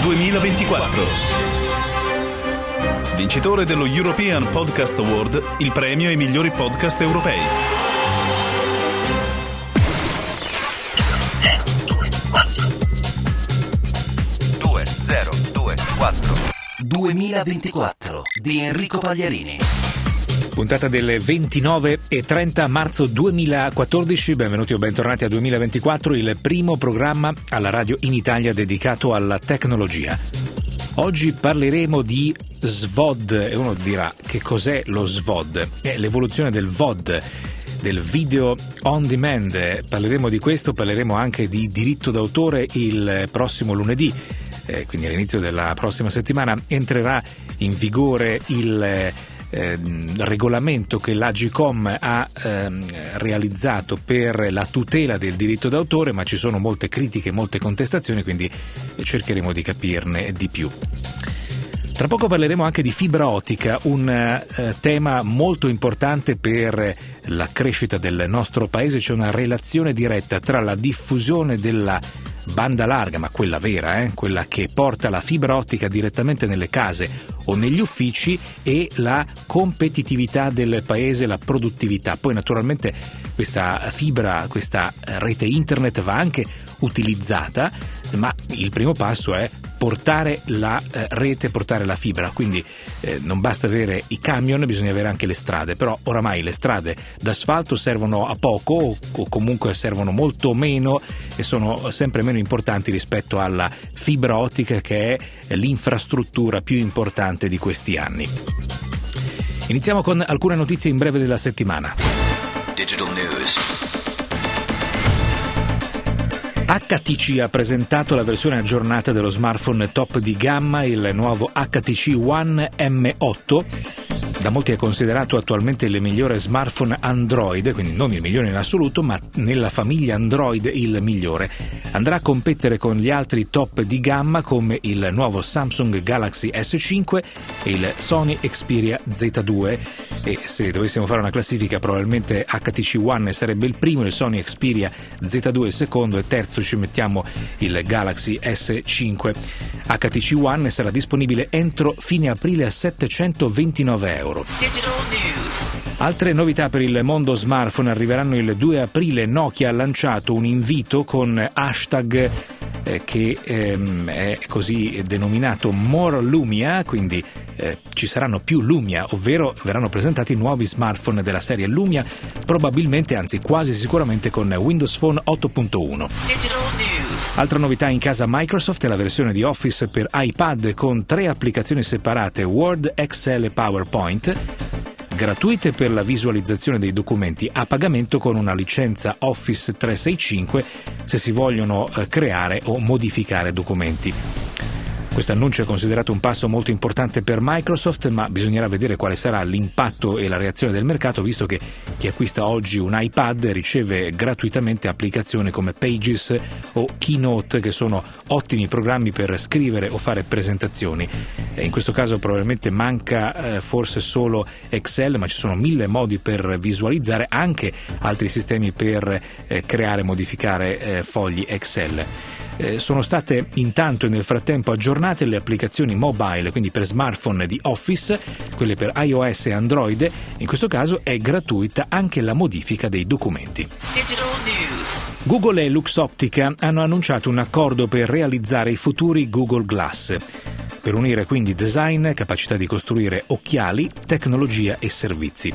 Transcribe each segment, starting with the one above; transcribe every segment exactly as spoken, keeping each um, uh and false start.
duemilaventiquattro. Vincitore dello European Podcast Award, il premio ai migliori podcast europei. duemilaventiquattro duemilaventiquattro di Enrico Pagliarini. Puntata del ventinove e trenta marzo duemilaquattordici, benvenuti o bentornati a duemilaventiquattro, il primo programma alla radio in Italia dedicato alla tecnologia. Oggi parleremo di S V O D e uno dirà: che cos'è lo S V O D? È l'evoluzione del V O D, del video on demand. Parleremo di questo, parleremo anche di diritto d'autore. Il prossimo lunedì, eh, quindi all'inizio della prossima settimana, entrerà in vigore il Eh, regolamento che l'Agcom ha ehm, realizzato per la tutela del diritto d'autore, ma ci sono molte critiche, molte contestazioni, quindi cercheremo di capirne di più. Tra poco parleremo anche di fibra ottica, un eh, tema molto importante per la crescita del nostro paese. C'è una relazione diretta tra la diffusione della banda larga, ma quella vera, eh, quella che porta la fibra ottica direttamente nelle case o negli uffici, e la competitività del paese, la produttività. Poi naturalmente questa fibra, questa rete internet va anche utilizzata, ma il primo passo è portare la eh, rete, portare la fibra, quindi eh, non basta avere i camion, bisogna avere anche le strade. Però oramai le strade d'asfalto servono a poco, o, o comunque servono molto meno, e sono sempre meno importanti rispetto alla fibra ottica, che è l'infrastruttura più importante di questi anni. Iniziamo con alcune notizie in breve della settimana. Digital News. H T C ha presentato la versione aggiornata dello smartphone top di gamma, il nuovo H T C One M otto. Da molti è considerato attualmente il migliore smartphone Android, quindi non il migliore in assoluto, ma nella famiglia Android il migliore. Andrà a competere con gli altri top di gamma come il nuovo Samsung Galaxy S cinque e il Sony Xperia Z due, e se dovessimo fare una classifica probabilmente H T C One sarebbe il primo, il Sony Xperia Z due il secondo, e terzo ci mettiamo il Galaxy S cinque. H T C One sarà disponibile entro fine aprile a settecentoventinove euro. Digital News. Altre novità per il mondo smartphone arriveranno il due aprile. Nokia ha lanciato un invito con hashtag eh, che ehm, è così denominato More Lumia, quindi eh, ci saranno più Lumia, ovvero verranno presentati nuovi smartphone della serie Lumia, probabilmente, anzi quasi sicuramente, con Windows Phone otto punto uno. Digital News. Altra novità in casa Microsoft è la versione di Office per iPad con tre applicazioni separate: Word, Excel e PowerPoint, gratuite per la visualizzazione dei documenti, a pagamento con una licenza Office trecentosessantacinque se si vogliono eh, creare o modificare documenti. Questo annuncio è considerato un passo molto importante per Microsoft, ma bisognerà vedere quale sarà l'impatto e la reazione del mercato, visto che chi acquista oggi un iPad riceve gratuitamente applicazioni come Pages o Keynote, che sono ottimi programmi per scrivere o fare presentazioni. In questo caso probabilmente manca eh, forse solo Excel, ma ci sono mille modi per visualizzare, anche altri sistemi per eh, creare e modificare eh, fogli Excel. Eh, sono state intanto e nel frattempo aggiornate le applicazioni mobile, quindi per smartphone di Office, quelle per iOS e Android. In questo caso è gratuita anche la modifica dei documenti. Digital News. Google e Luxottica hanno annunciato un accordo per realizzare i futuri Google Glass, per unire quindi design, capacità di costruire occhiali, tecnologia e servizi.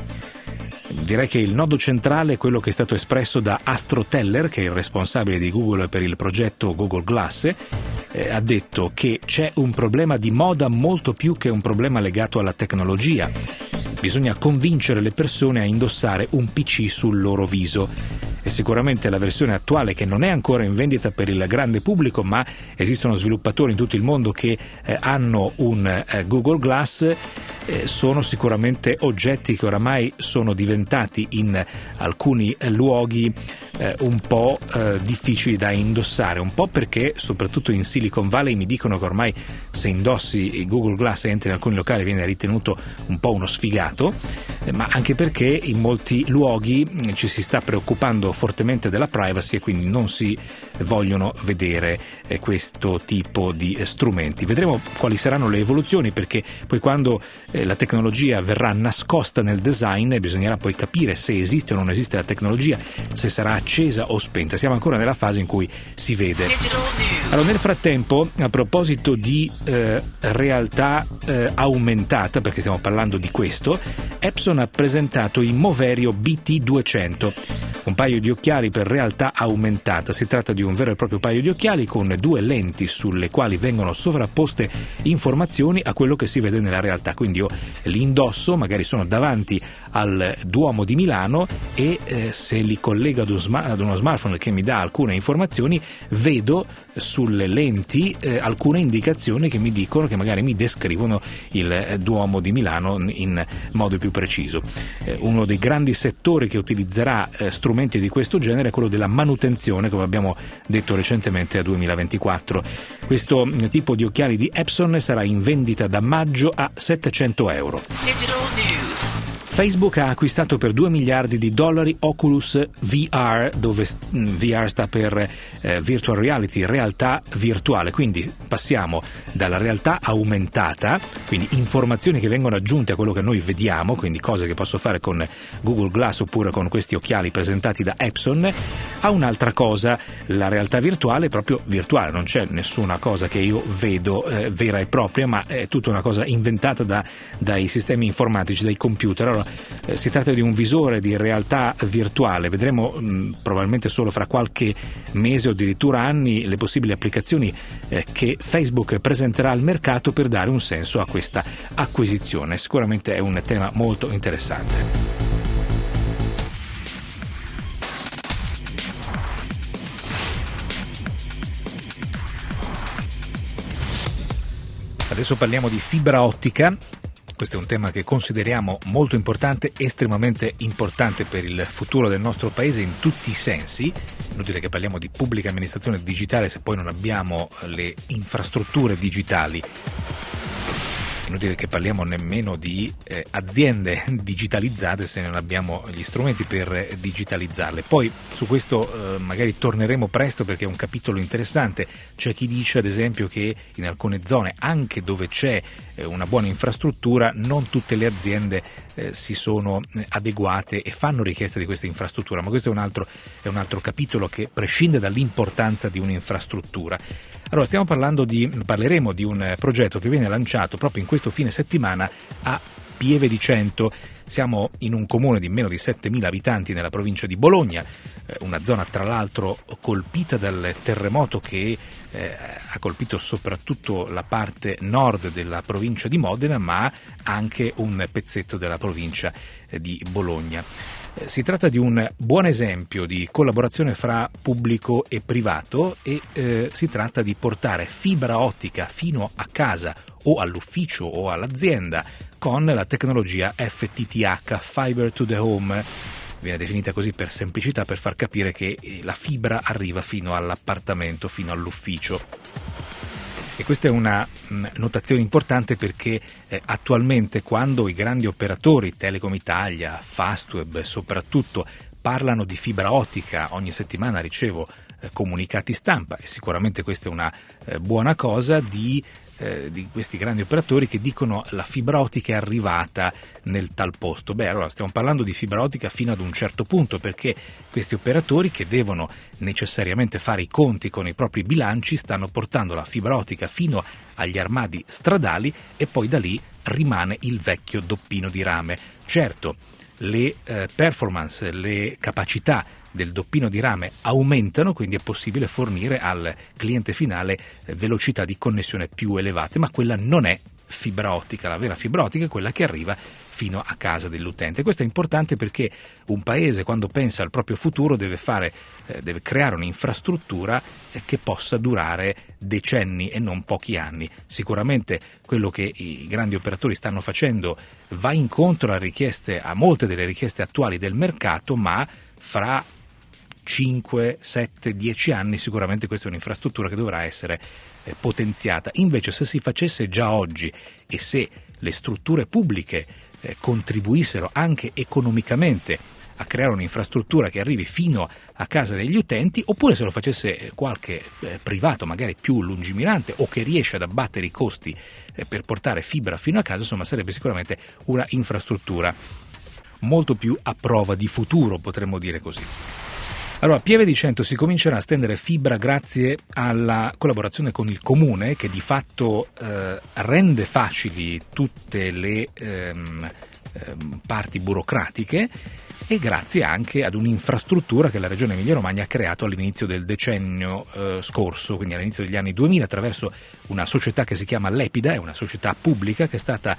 Direi che il nodo centrale è quello che è stato espresso da Astro Teller, che è il responsabile di Google per il progetto Google Glass. Eh, ha detto che c'è un problema di moda molto più che un problema legato alla tecnologia. Bisogna convincere le persone a indossare un P C sul loro viso. E sicuramente la versione attuale, che non è ancora in vendita per il grande pubblico, ma esistono sviluppatori in tutto il mondo che eh, hanno un eh, Google Glass, eh, sono sicuramente oggetti che oramai sono diventati in alcuni eh, luoghi eh, un po' eh, difficili da indossare, un po' perché soprattutto in Silicon Valley mi dicono che ormai se indossi il Google Glass e entri in alcuni locali viene ritenuto un po' uno sfigato. ma anche perché in molti luoghi ci si sta preoccupando fortemente della privacy e quindi non si vogliono vedere eh, questo tipo di eh, strumenti. Vedremo quali saranno le evoluzioni, perché poi quando eh, la tecnologia verrà nascosta nel design bisognerà poi capire se esiste o non esiste la tecnologia, se sarà accesa o spenta. Siamo ancora nella fase in cui si vede. Allora, nel frattempo, a proposito di eh, realtà eh, aumentata, perché stiamo parlando di questo, Epson ha presentato i Moverio B T duecento, un paio di occhiali per realtà aumentata. Si tratta di un vero e proprio paio di occhiali con due lenti sulle quali vengono sovrapposte informazioni a quello che si vede nella realtà. Quindi io li indosso, magari sono davanti al Duomo di Milano e eh, se li collego ad, un sma- ad uno smartphone che mi dà alcune informazioni, vedo sulle lenti eh, alcune indicazioni che mi dicono, che magari mi descrivono il eh, Duomo di Milano in modo più preciso. Eh, uno dei grandi settori che utilizzerà eh, strumenti di questo genere è quello della manutenzione, come abbiamo detto recentemente a duemilaventiquattro. Questo eh, tipo di occhiali di Epson sarà in vendita da maggio a settecento euro. Digital News. Facebook ha acquistato per due miliardi di dollari Oculus V R, dove V R sta per eh, Virtual Reality, realtà virtuale. Quindi passiamo dalla realtà aumentata, quindi informazioni che vengono aggiunte a quello che noi vediamo, quindi cose che posso fare con Google Glass oppure con questi occhiali presentati da Epson, a un'altra cosa, la realtà virtuale proprio virtuale. Non c'è nessuna cosa che io vedo eh, vera e propria, ma è tutta una cosa inventata da, dai sistemi informatici, dai computer. Allora, Eh, si tratta di un visore di realtà virtuale. Vedremo mh, probabilmente solo fra qualche mese o addirittura anni le possibili applicazioni eh, che Facebook presenterà al mercato per dare un senso a questa acquisizione. Sicuramente è un tema molto interessante. Adesso parliamo di fibra ottica. Questo è un tema che consideriamo molto importante, estremamente importante per il futuro del nostro paese in tutti i sensi. Inutile che parliamo di pubblica amministrazione digitale se poi non abbiamo le infrastrutture digitali. Inutile che parliamo nemmeno di eh, aziende digitalizzate se non abbiamo gli strumenti per eh, digitalizzarle. Poi su questo eh, magari torneremo presto, perché è un capitolo interessante. C'è chi dice ad esempio che in alcune zone, anche dove c'è eh, una buona infrastruttura, non tutte le aziende eh, si sono eh, adeguate e fanno richiesta di questa infrastruttura, ma questo è un altro, è un altro capitolo che prescinde dall'importanza di un'infrastruttura. Allora, stiamo parlando di, parleremo di un progetto che viene lanciato proprio in questo fine settimana a Pieve di Cento. Siamo in un comune di meno di settemila abitanti nella provincia di Bologna, eh, una zona tra l'altro colpita dal terremoto che eh, ha colpito soprattutto la parte nord della provincia di Modena, ma anche un pezzetto della provincia eh, di Bologna. Si tratta di un buon esempio di collaborazione fra pubblico e privato e eh, si tratta di portare fibra ottica fino a casa o all'ufficio o all'azienda con la tecnologia F T T H, Fiber to the Home. Viene definita così per semplicità, per far capire che la fibra arriva fino all'appartamento, fino all'ufficio. E questa è una mh, notazione importante perché eh, attualmente quando i grandi operatori, Telecom Italia, Fastweb soprattutto, parlano di fibra ottica, ogni settimana ricevo eh, comunicati stampa, e sicuramente questa è una eh, buona cosa, di Eh, di questi grandi operatori che dicono la fibra ottica è arrivata nel tal posto. Beh, allora stiamo parlando di fibra ottica fino ad un certo punto, perché questi operatori che devono necessariamente fare i conti con i propri bilanci stanno portando la fibra ottica fino agli armadi stradali e poi da lì rimane il vecchio doppino di rame. Certo, le eh, performance, le capacità del doppino di rame aumentano, quindi è possibile fornire al cliente finale velocità di connessione più elevate, ma quella non è fibra ottica. La vera fibra ottica è quella che arriva fino a casa dell'utente. Questo è importante perché un paese, quando pensa al proprio futuro, deve fare, eh, deve creare un'infrastruttura eh, che possa durare decenni e non pochi anni. Sicuramente quello che i grandi operatori stanno facendo va incontro a richieste, a molte delle richieste attuali del mercato, ma fra cinque, sette, dieci anni sicuramente questa è un'infrastruttura che dovrà essere eh, potenziata. Invece, se si facesse già oggi e se le strutture pubbliche eh, contribuissero anche economicamente a creare un'infrastruttura che arrivi fino a casa degli utenti, oppure se lo facesse qualche eh, privato magari più lungimirante o che riesce ad abbattere i costi eh, per portare fibra fino a casa, insomma sarebbe sicuramente una infrastruttura molto più a prova di futuro, potremmo dire così. Allora, Pieve di Cento si comincerà a stendere fibra grazie alla collaborazione con il Comune, che di fatto eh, rende facili tutte le ehm, ehm, parti burocratiche, e grazie anche ad un'infrastruttura che la Regione Emilia-Romagna ha creato all'inizio del decennio eh, scorso, quindi all'inizio degli anni duemila, attraverso una società che si chiama Lepida, è una società pubblica che è stata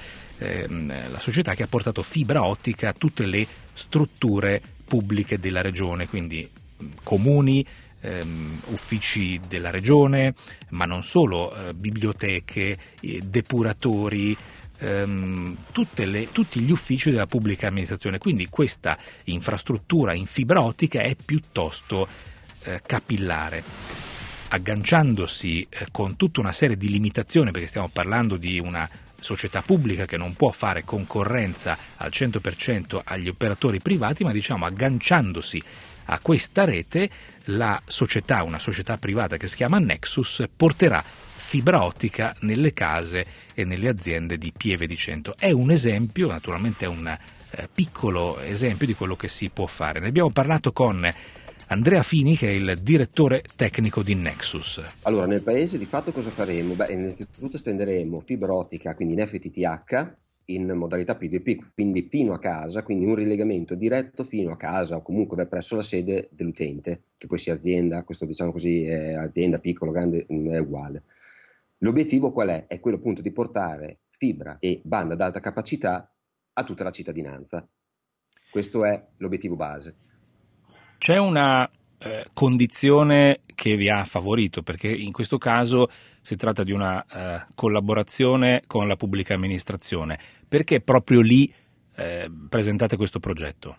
ehm, la società che ha portato fibra ottica a tutte le strutture pubbliche della Regione, quindi comuni, ehm, uffici della Regione, ma non solo, eh, biblioteche, eh, depuratori, ehm, tutte le, tutti gli uffici della pubblica amministrazione. Quindi questa infrastruttura in fibra ottica è piuttosto eh, capillare, agganciandosi eh, con tutta una serie di limitazioni, perché stiamo parlando di una società pubblica che non può fare concorrenza al cento per cento agli operatori privati, ma diciamo agganciandosi a questa rete la società, una società privata che si chiama Nexus, porterà fibra ottica nelle case e nelle aziende di Pieve di Cento. È un esempio, naturalmente è un eh, piccolo esempio di quello che si può fare. Ne abbiamo parlato con Andrea Fini, che è il direttore tecnico di Nexus. Allora, nel paese di fatto cosa faremo? Beh, innanzitutto stenderemo fibra ottica, quindi in F T T H, in modalità P V P, quindi fino a casa, quindi un rilegamento diretto fino a casa o comunque presso la sede dell'utente, che poi sia azienda, questo diciamo così, è azienda piccolo, grande, è uguale. L'obiettivo qual è? È quello appunto di portare fibra e banda ad alta capacità a tutta la cittadinanza. Questo è l'obiettivo base. C'è una eh, condizione che vi ha favorito, perché in questo caso si tratta di una eh, collaborazione con la pubblica amministrazione. Perché proprio lì eh, presentate questo progetto?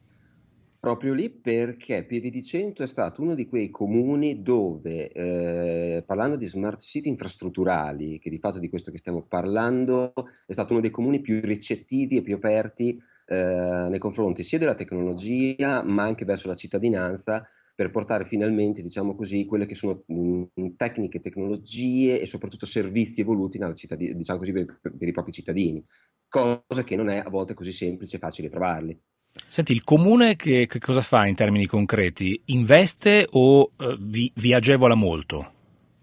Proprio lì perché Pieve di Cento è stato uno di quei comuni dove, eh, parlando di smart city infrastrutturali, che di fatto di questo che stiamo parlando, è stato uno dei comuni più ricettivi e più aperti eh, nei confronti sia della tecnologia ma anche verso la cittadinanza, per portare finalmente, diciamo così, quelle che sono mh, tecniche, tecnologie e soprattutto servizi evoluti nella cittadina, diciamo così, per, per i propri cittadini, cosa che non è a volte così semplice e facile trovarli. Senti, il comune che, che cosa fa in termini concreti? Investe o eh, vi, vi agevola molto?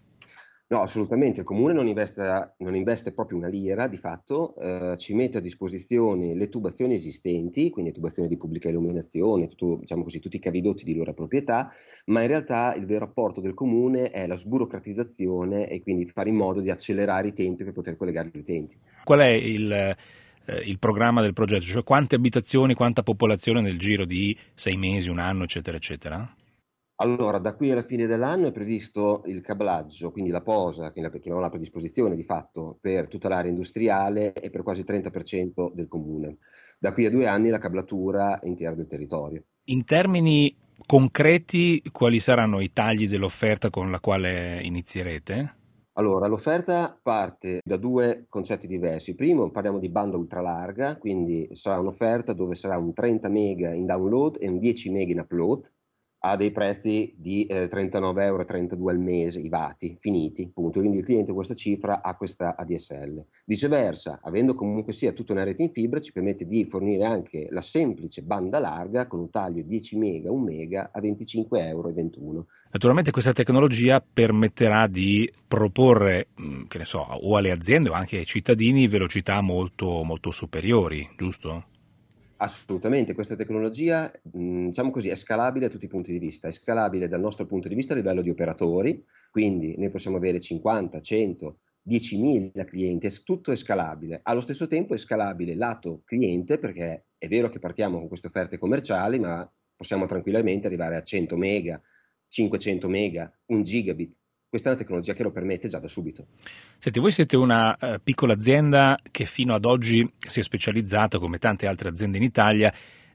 No, assolutamente, il comune non investe, non investe proprio una lira, di fatto eh, ci mette a disposizione le tubazioni esistenti, quindi tubazioni di pubblica illuminazione, tutto, diciamo così, tutti i cavidotti di loro proprietà, ma in realtà il vero apporto del comune è la sburocratizzazione e quindi fare in modo di accelerare i tempi per poter collegare gli utenti. Qual è il, eh, il programma del progetto? Cioè quante abitazioni, quanta popolazione nel giro di sei mesi, un anno, eccetera, eccetera? Allora, da qui alla fine dell'anno è previsto il cablaggio, quindi la posa, che la chiamiamo la predisposizione di fatto, per tutta l'area industriale e per quasi il trenta per cento del comune. Da qui a due anni la cablatura intera del territorio. In termini concreti, quali saranno i tagli dell'offerta con la quale inizierete? Allora, l'offerta parte da due concetti diversi. Primo, parliamo di banda ultralarga, quindi sarà un'offerta dove sarà un trenta mega in download e un dieci mega in upload, a dei prezzi di eh, trentanove euro e trentadue al mese, i vati finiti, appunto. Quindi il cliente questa cifra ha questa A D S L. Viceversa, avendo comunque sia tutta una rete in fibra, ci permette di fornire anche la semplice banda larga con un taglio dieci mega, un mega a venticinque euro e ventuno. Naturalmente questa tecnologia permetterà di proporre, che ne so, o alle aziende o anche ai cittadini velocità molto, molto superiori, giusto? Assolutamente, questa tecnologia, diciamo così, è scalabile a tutti i punti di vista, è scalabile dal nostro punto di vista a livello di operatori, quindi noi possiamo avere cinquanta, cento, diecimila clienti, tutto è scalabile. Allo stesso tempo è scalabile lato cliente, perché è vero che partiamo con queste offerte commerciali, ma possiamo tranquillamente arrivare a cento mega, cinquecento mega, un gigabit. Questa è una tecnologia che lo permette già da subito. Senti, voi siete una uh, piccola azienda che fino ad oggi si è specializzata, come tante altre aziende in Italia,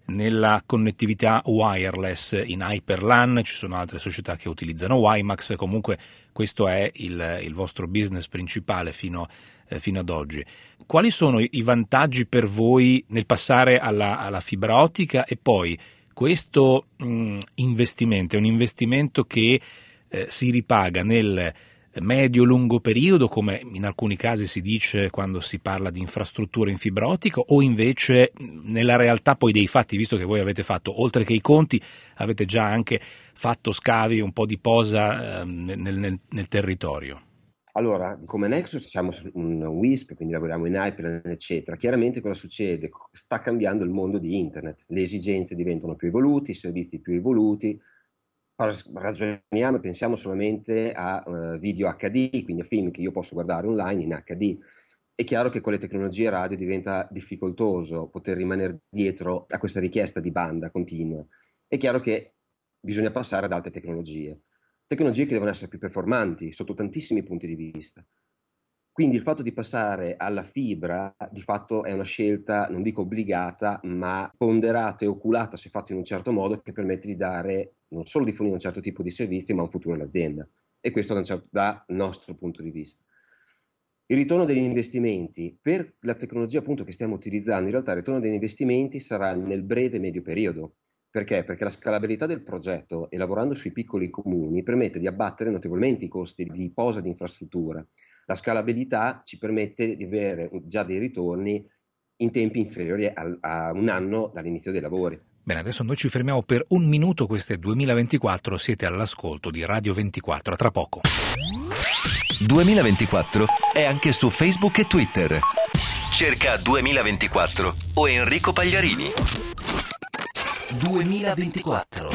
nella connettività wireless in Hyperlan, ci sono altre società che utilizzano WiMAX, comunque questo è il, il vostro business principale fino, eh, fino ad oggi. Quali sono i vantaggi per voi nel passare alla, alla fibra ottica, e poi questo mh, investimento è un investimento che eh, si ripaga nel medio-lungo periodo, come in alcuni casi si dice quando si parla di infrastrutture in fibra ottica, o invece nella realtà poi dei fatti, visto che voi avete fatto, oltre che i conti, avete già anche fatto scavi, un po' di posa eh, nel, nel, nel territorio? Allora, come Nexus siamo un W I S P, quindi lavoriamo in Hyperlan, eccetera. Chiaramente cosa succede? Sta cambiando il mondo di Internet, le esigenze diventano più evoluti, i servizi più evoluti. Ragioniamo e pensiamo solamente a uh, video acca di, quindi a film che io posso guardare online in acca di. È chiaro che con le tecnologie radio diventa difficoltoso poter rimanere dietro a questa richiesta di banda continua. È chiaro che bisogna passare ad altre tecnologie, tecnologie che devono essere più performanti sotto tantissimi punti di vista. Quindi il fatto di passare alla fibra di fatto è una scelta, non dico obbligata, ma ponderata e oculata se fatta in un certo modo, che permette di dare, non solo di fornire un certo tipo di servizi, ma un futuro all'azienda. E questo dal certo, da nostro punto di vista. Il ritorno degli investimenti, per la tecnologia appunto che stiamo utilizzando, in realtà il ritorno degli investimenti sarà nel breve e medio periodo. Perché? Perché la scalabilità del progetto, e lavorando sui piccoli comuni, permette di abbattere notevolmente i costi di posa di infrastruttura. La scalabilità ci permette di avere già dei ritorni in tempi inferiori a, a un anno dall'inizio dei lavori. Bene, adesso noi ci fermiamo per un minuto, questo è duemilaventiquattro, siete all'ascolto di Radio ventiquattro, a tra poco. duemilaventiquattro è anche su Facebook e Twitter. Cerca duemilaventiquattro o Enrico Pagliarini. duemilaventiquattro.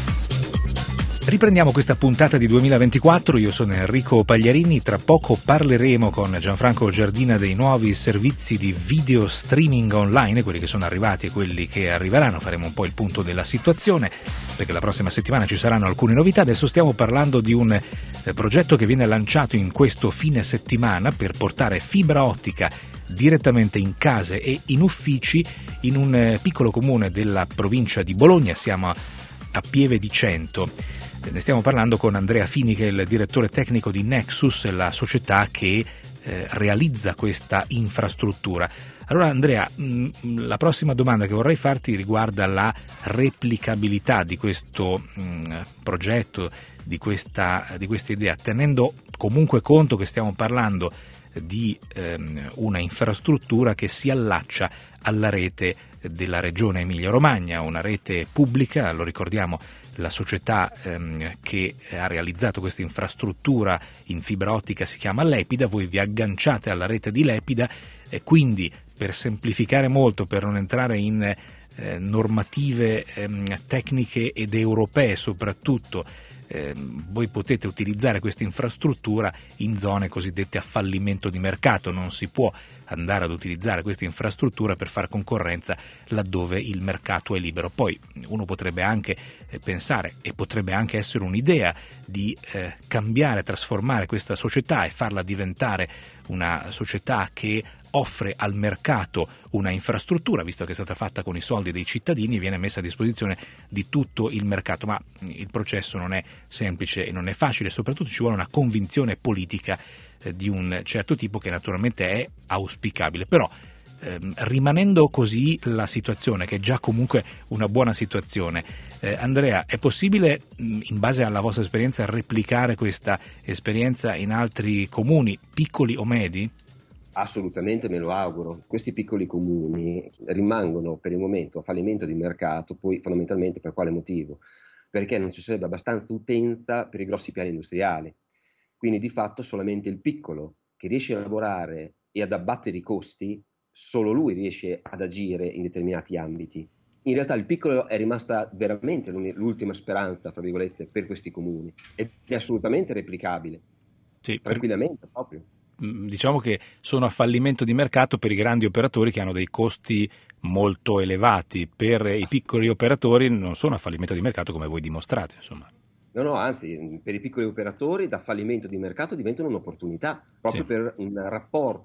Riprendiamo questa puntata di duemilaventiquattro, io sono Enrico Pagliarini, tra poco parleremo con Gianfranco Giardina dei nuovi servizi di video streaming online, quelli che sono arrivati e quelli che arriveranno, faremo un po' il punto della situazione, perché la prossima settimana ci saranno alcune novità. Adesso stiamo parlando di un eh, progetto che viene lanciato in questo fine settimana per portare fibra ottica direttamente in case e in uffici in un eh, piccolo comune della provincia di Bologna, siamo a, a Pieve di Cento. Ne stiamo parlando con Andrea Fini, che è il direttore tecnico di Nexus, la società che eh, realizza questa infrastruttura. Allora Andrea, mh, la prossima domanda che vorrei farti riguarda la replicabilità di questo mh, progetto, di questa, di questa idea, tenendo comunque conto che stiamo parlando di ehm, una infrastruttura che si allaccia alla rete della regione Emilia-Romagna, una rete pubblica, lo ricordiamo, la società ehm, che ha realizzato questa infrastruttura in fibra ottica si chiama Lepida, voi vi agganciate alla rete di Lepida e quindi, per semplificare molto, per non entrare in eh, normative ehm, tecniche ed europee soprattutto, eh, voi potete utilizzare questa infrastruttura in zone cosiddette a fallimento di mercato. Non si può andare ad utilizzare questa infrastruttura per fare concorrenza laddove il mercato è libero. Poi uno potrebbe anche eh, pensare, e potrebbe anche essere un'idea, di eh, cambiare, trasformare questa società e farla diventare una società che offre al mercato una infrastruttura, visto che è stata fatta con i soldi dei cittadini, viene messa a disposizione di tutto il mercato, ma il processo non è semplice e non è facile, soprattutto ci vuole una convinzione politica eh, di un certo tipo, che naturalmente è auspicabile, però ehm, rimanendo così la situazione, che è già comunque una buona situazione, eh, Andrea, è possibile, in base alla vostra esperienza, replicare questa esperienza in altri comuni, piccoli o medi? Assolutamente, me lo auguro. Questi piccoli comuni rimangono per il momento a fallimento di mercato, poi fondamentalmente per quale motivo? Perché non ci sarebbe abbastanza utenza per i grossi piani industriali. Quindi di fatto solamente il piccolo che riesce a lavorare e ad abbattere i costi, solo lui riesce ad agire in determinati ambiti. In realtà il piccolo è rimasta veramente l'ultima speranza, tra virgolette, per questi comuni, ed è assolutamente replicabile, sì, tranquillamente per... proprio. Diciamo che sono a fallimento di mercato per i grandi operatori che hanno dei costi molto elevati, per i piccoli operatori non sono a fallimento di mercato, come voi dimostrate, insomma. No, no, anzi, per i piccoli operatori da fallimento di mercato diventano un'opportunità, proprio sì, per un rapporto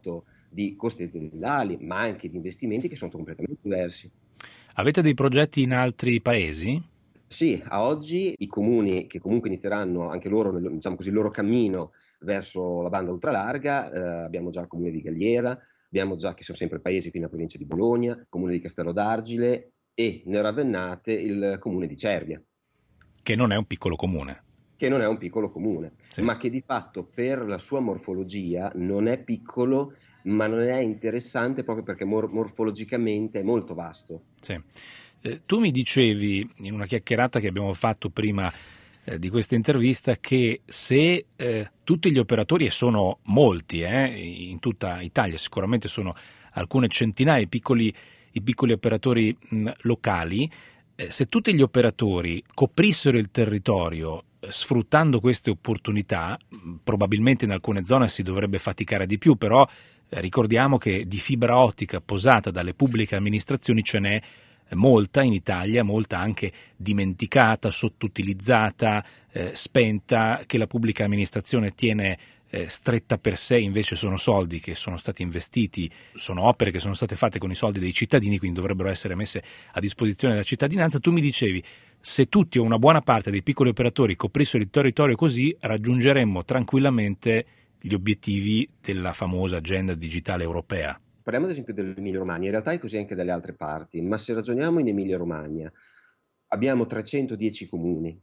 di costi aziendali, ma anche di investimenti che sono completamente diversi. Avete dei progetti in altri paesi? Sì, a oggi i comuni che comunque inizieranno anche loro, nel, diciamo così, il loro cammino verso la banda ultralarga, eh, abbiamo già il comune di Galliera, abbiamo già, che sono sempre paesi qui nella provincia di Bologna, il comune di Castello d'Argile e nelle Ravennate il comune di Cervia. Che non è un piccolo comune. Che non è un piccolo comune, sì. ma che di fatto per la sua morfologia non è piccolo, ma non è interessante proprio perché mor- morfologicamente è molto vasto. Sì. Eh, tu mi dicevi in una chiacchierata che abbiamo fatto prima eh, di questa intervista che se eh, tutti gli operatori, e sono molti eh, in tutta Italia, sicuramente sono alcune centinaia i piccoli, i piccoli operatori mh, locali, eh, se tutti gli operatori coprissero il territorio eh, sfruttando queste opportunità, mh, probabilmente in alcune zone si dovrebbe faticare di più, però eh, ricordiamo che di fibra ottica posata dalle pubbliche amministrazioni ce n'è molta in Italia, molta anche dimenticata, sottoutilizzata, eh, spenta, che la pubblica amministrazione tiene eh, stretta per sé, invece sono soldi che sono stati investiti, sono opere che sono state fatte con i soldi dei cittadini, quindi dovrebbero essere messe a disposizione della cittadinanza. Tu mi dicevi, se tutti o una buona parte dei piccoli operatori coprissero il territorio così, raggiungeremmo tranquillamente gli obiettivi della famosa agenda digitale europea. Parliamo ad esempio dell'Emilia Romagna, in realtà è così anche dalle altre parti, ma se ragioniamo in Emilia Romagna abbiamo trecentodieci comuni,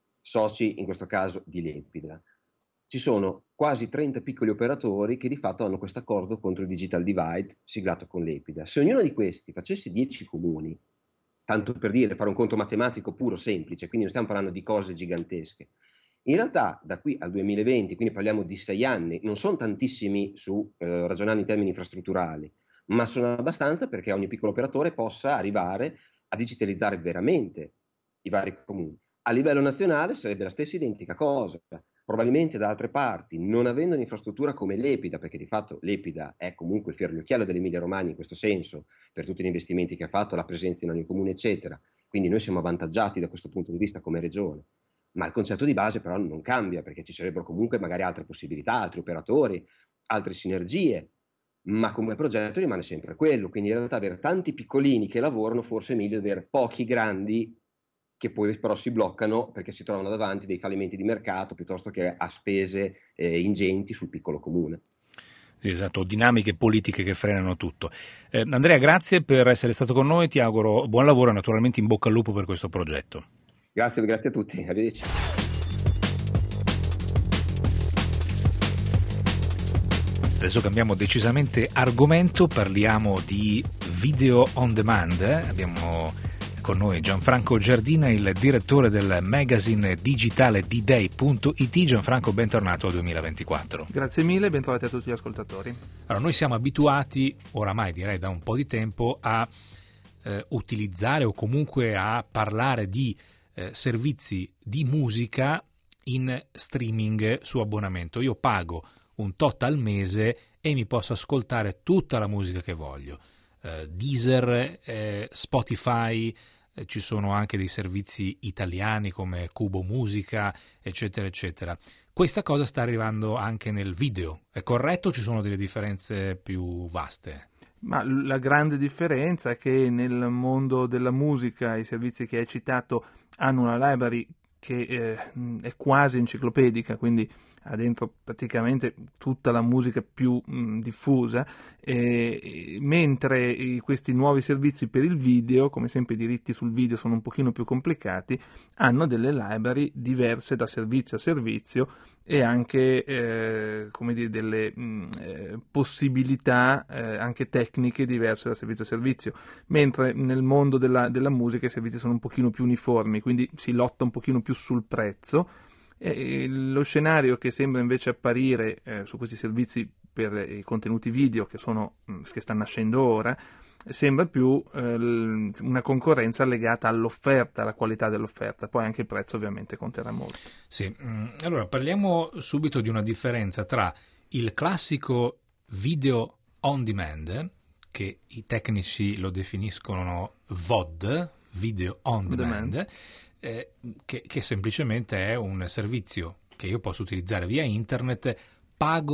soci in questo caso di Lepida. Ci sono quasi trenta piccoli operatori che di fatto hanno questo accordo contro il Digital Divide siglato con Lepida. Se ognuno di questi facesse dieci comuni, tanto per dire, fare un conto matematico puro, semplice, quindi non stiamo parlando di cose gigantesche, in realtà da qui al duemilaventi, quindi parliamo di sei anni, non sono tantissimi su eh, ragionando in termini infrastrutturali, ma sono abbastanza perché ogni piccolo operatore possa arrivare a digitalizzare veramente i vari comuni. A livello nazionale sarebbe la stessa identica cosa, probabilmente da altre parti, non avendo un'infrastruttura come Lepida, perché di fatto Lepida è comunque il fiore all'occhiello dell'Emilia Romagna in questo senso, per tutti gli investimenti che ha fatto, la presenza in ogni comune eccetera, quindi noi siamo avvantaggiati da questo punto di vista come regione. Ma il concetto di base però non cambia, perché ci sarebbero comunque magari altre possibilità, altri operatori, altre sinergie, ma come progetto rimane sempre quello, quindi in realtà avere tanti piccolini che lavorano forse è meglio avere pochi grandi che poi però si bloccano perché si trovano davanti dei fallimenti di mercato piuttosto che a spese eh, ingenti sul piccolo comune. Sì, esatto, dinamiche politiche che frenano tutto. Eh, Andrea, grazie per essere stato con noi, ti auguro buon lavoro e naturalmente in bocca al lupo per questo progetto. Grazie, grazie a tutti, arrivederci. Adesso cambiamo decisamente argomento, parliamo di video on demand. Abbiamo con noi Gianfranco Giardina, il direttore del magazine digitale d day punto i t. Gianfranco, bentornato al duemilaventiquattro. Grazie mille, bentrovati a tutti gli ascoltatori. Allora, noi siamo abituati, oramai direi da un po' di tempo, a eh, utilizzare o comunque a parlare di Eh, servizi di musica in streaming su abbonamento. Io pago un tot al mese e mi posso ascoltare tutta la musica che voglio. Eh, Deezer, eh, Spotify, eh, ci sono anche dei servizi italiani come Cubo Musica, eccetera, eccetera. Questa cosa sta arrivando anche nel video. È corretto o ci sono delle differenze più vaste? Ma la grande differenza è che nel mondo della musica i servizi che hai citato hanno una library che eh, è quasi enciclopedica, quindi ha dentro praticamente tutta la musica più mh, diffusa, e, mentre i, questi nuovi servizi per il video, come sempre i diritti sul video sono un pochino più complicati, hanno delle library diverse da servizio a servizio e anche eh, come dire, delle mh, eh, possibilità eh, anche tecniche diverse da servizio a servizio, mentre nel mondo della, della musica i servizi sono un pochino più uniformi, quindi si lotta un pochino più sul prezzo. E lo scenario che sembra invece apparire eh, su questi servizi per i contenuti video che, sono, che stanno nascendo ora sembra più eh, una concorrenza legata all'offerta, alla qualità dell'offerta, poi anche il prezzo ovviamente conterà molto. Sì, allora parliamo subito di una differenza tra il classico video on demand, che i tecnici lo definiscono V O D, video on demand, demand. Eh, che, che semplicemente è un servizio che io posso utilizzare via internet, pago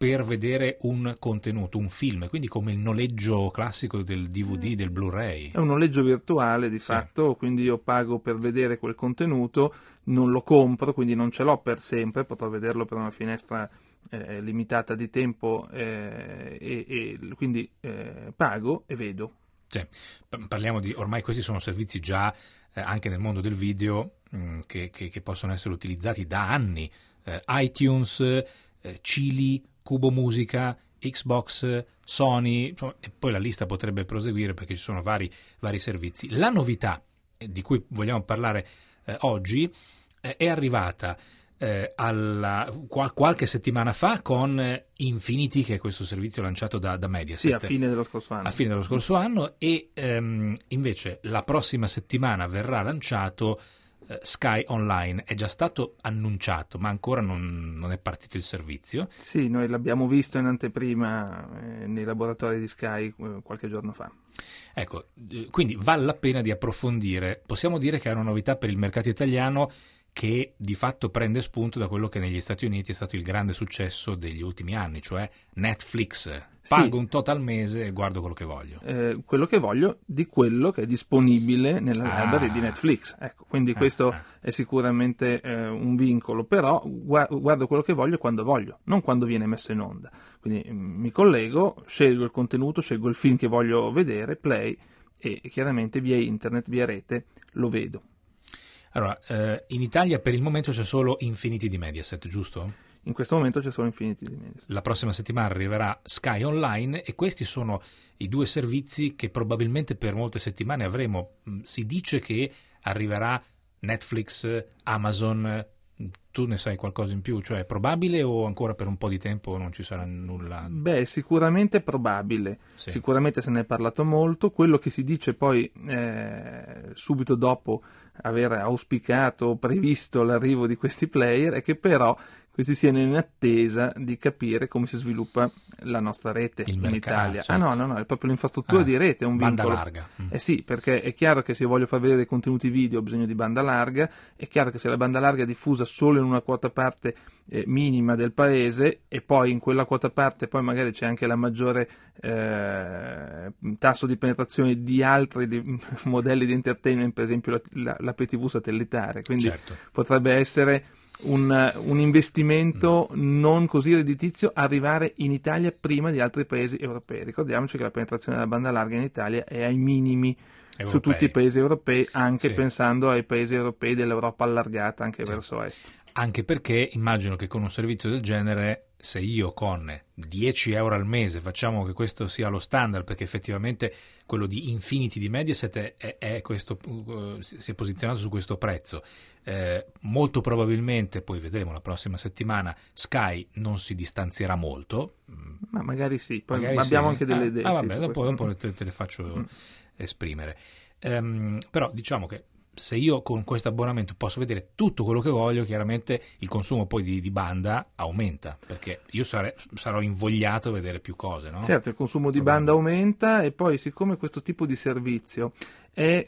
per vedere un contenuto, un film, quindi come il noleggio classico del D V D, del Blu-ray. È un noleggio virtuale di Sì. fatto, quindi io pago per vedere quel contenuto, non lo compro, quindi non ce l'ho per sempre, potrò vederlo per una finestra eh, limitata di tempo eh, e, e quindi eh, pago e vedo. Cioè, parliamo di, ormai questi sono servizi già eh, anche nel mondo del video mh, che, che, che possono essere utilizzati da anni. Eh, iTunes, eh, Cili, Cubo Musica, Xbox, Sony, insomma, e poi la lista potrebbe proseguire perché ci sono vari, vari servizi. La novità eh, di cui vogliamo parlare eh, oggi eh, è arrivata eh, alla, qual- qualche settimana fa con eh, Infinity, che è questo servizio lanciato da, da Mediaset. Sì, a fine dello scorso anno. A fine dello scorso anno e ehm, invece la prossima settimana verrà lanciato eh, Sky Online. È già stato annunciato, ma ancora non, non è partito il servizio. Sì, noi l'abbiamo visto in anteprima eh, nei laboratori di Sky eh, qualche giorno fa. Ecco, eh, quindi vale la pena di approfondire. Possiamo dire che è una novità per il mercato italiano che di fatto prende spunto da quello che negli Stati Uniti è stato il grande successo degli ultimi anni, cioè Netflix. Pago Sì. un tot al mese e guardo quello che voglio. Eh, quello che voglio di quello che è disponibile nella Ah. library di Netflix. Ecco, quindi Ah, questo ah. è sicuramente eh, un vincolo, però gua- guardo quello che voglio quando voglio, non quando viene messo in onda. Quindi mm, mi collego, scelgo il contenuto, scelgo il film che voglio vedere, play, e chiaramente via internet, via rete, lo vedo. Allora, eh, in Italia per il momento c'è solo Infinity di Mediaset, giusto? In questo momento c'è solo Infinity di Mediaset. La prossima settimana arriverà Sky Online e questi sono i due servizi che probabilmente per molte settimane avremo. Si dice che arriverà Netflix, Amazon. Tu ne sai qualcosa in più? Cioè è probabile o ancora per un po' di tempo non ci sarà nulla? Beh, sicuramente probabile, Sì. sicuramente se ne è parlato molto. Quello che si dice poi eh, subito dopo aver auspicato, previsto l'arrivo di questi player è che però questi siano in attesa di capire come si sviluppa la nostra rete Il in mercato, Italia. certo. Ah no, no, no, è proprio l'infrastruttura Ah, di rete, è un banda vincolo. larga. Mm. Eh sì, perché è chiaro che se voglio far vedere dei contenuti video ho bisogno di banda larga, è chiaro che se la banda larga è diffusa solo in una quota parte eh, minima del paese e poi in quella quota parte poi magari c'è anche la maggiore eh, tasso di penetrazione di altri di, modelli di entertainment, per esempio la, la, la P T V satellitare, quindi Certo. potrebbe essere un, un investimento mm. non così redditizio arrivare in Italia prima di altri paesi europei. Ricordiamoci che la penetrazione della banda larga in Italia è ai minimi Europei. su tutti i paesi europei, anche Sì. pensando ai paesi europei dell'Europa allargata anche Sì. verso est. Anche perché immagino che con un servizio del genere, se io con dieci euro al mese facciamo che questo sia lo standard, perché effettivamente quello di Infinity di Mediaset è, è, è questo, uh, si è posizionato su questo prezzo, eh, molto probabilmente, poi vedremo la prossima settimana, Sky non si distanzierà molto. Ma magari sì, poi Magari abbiamo sì. anche delle Ah, idee. ah, sì, vabbè, su dopo, questo. dopo te, te le faccio Mm. esprimere. Ehm, però diciamo che se io con questo abbonamento posso vedere tutto quello che voglio, chiaramente il consumo poi di, di banda aumenta, perché io sare, sarò invogliato a vedere più cose, no? Certo, il consumo di Probabile. banda aumenta e poi siccome questo tipo di servizio è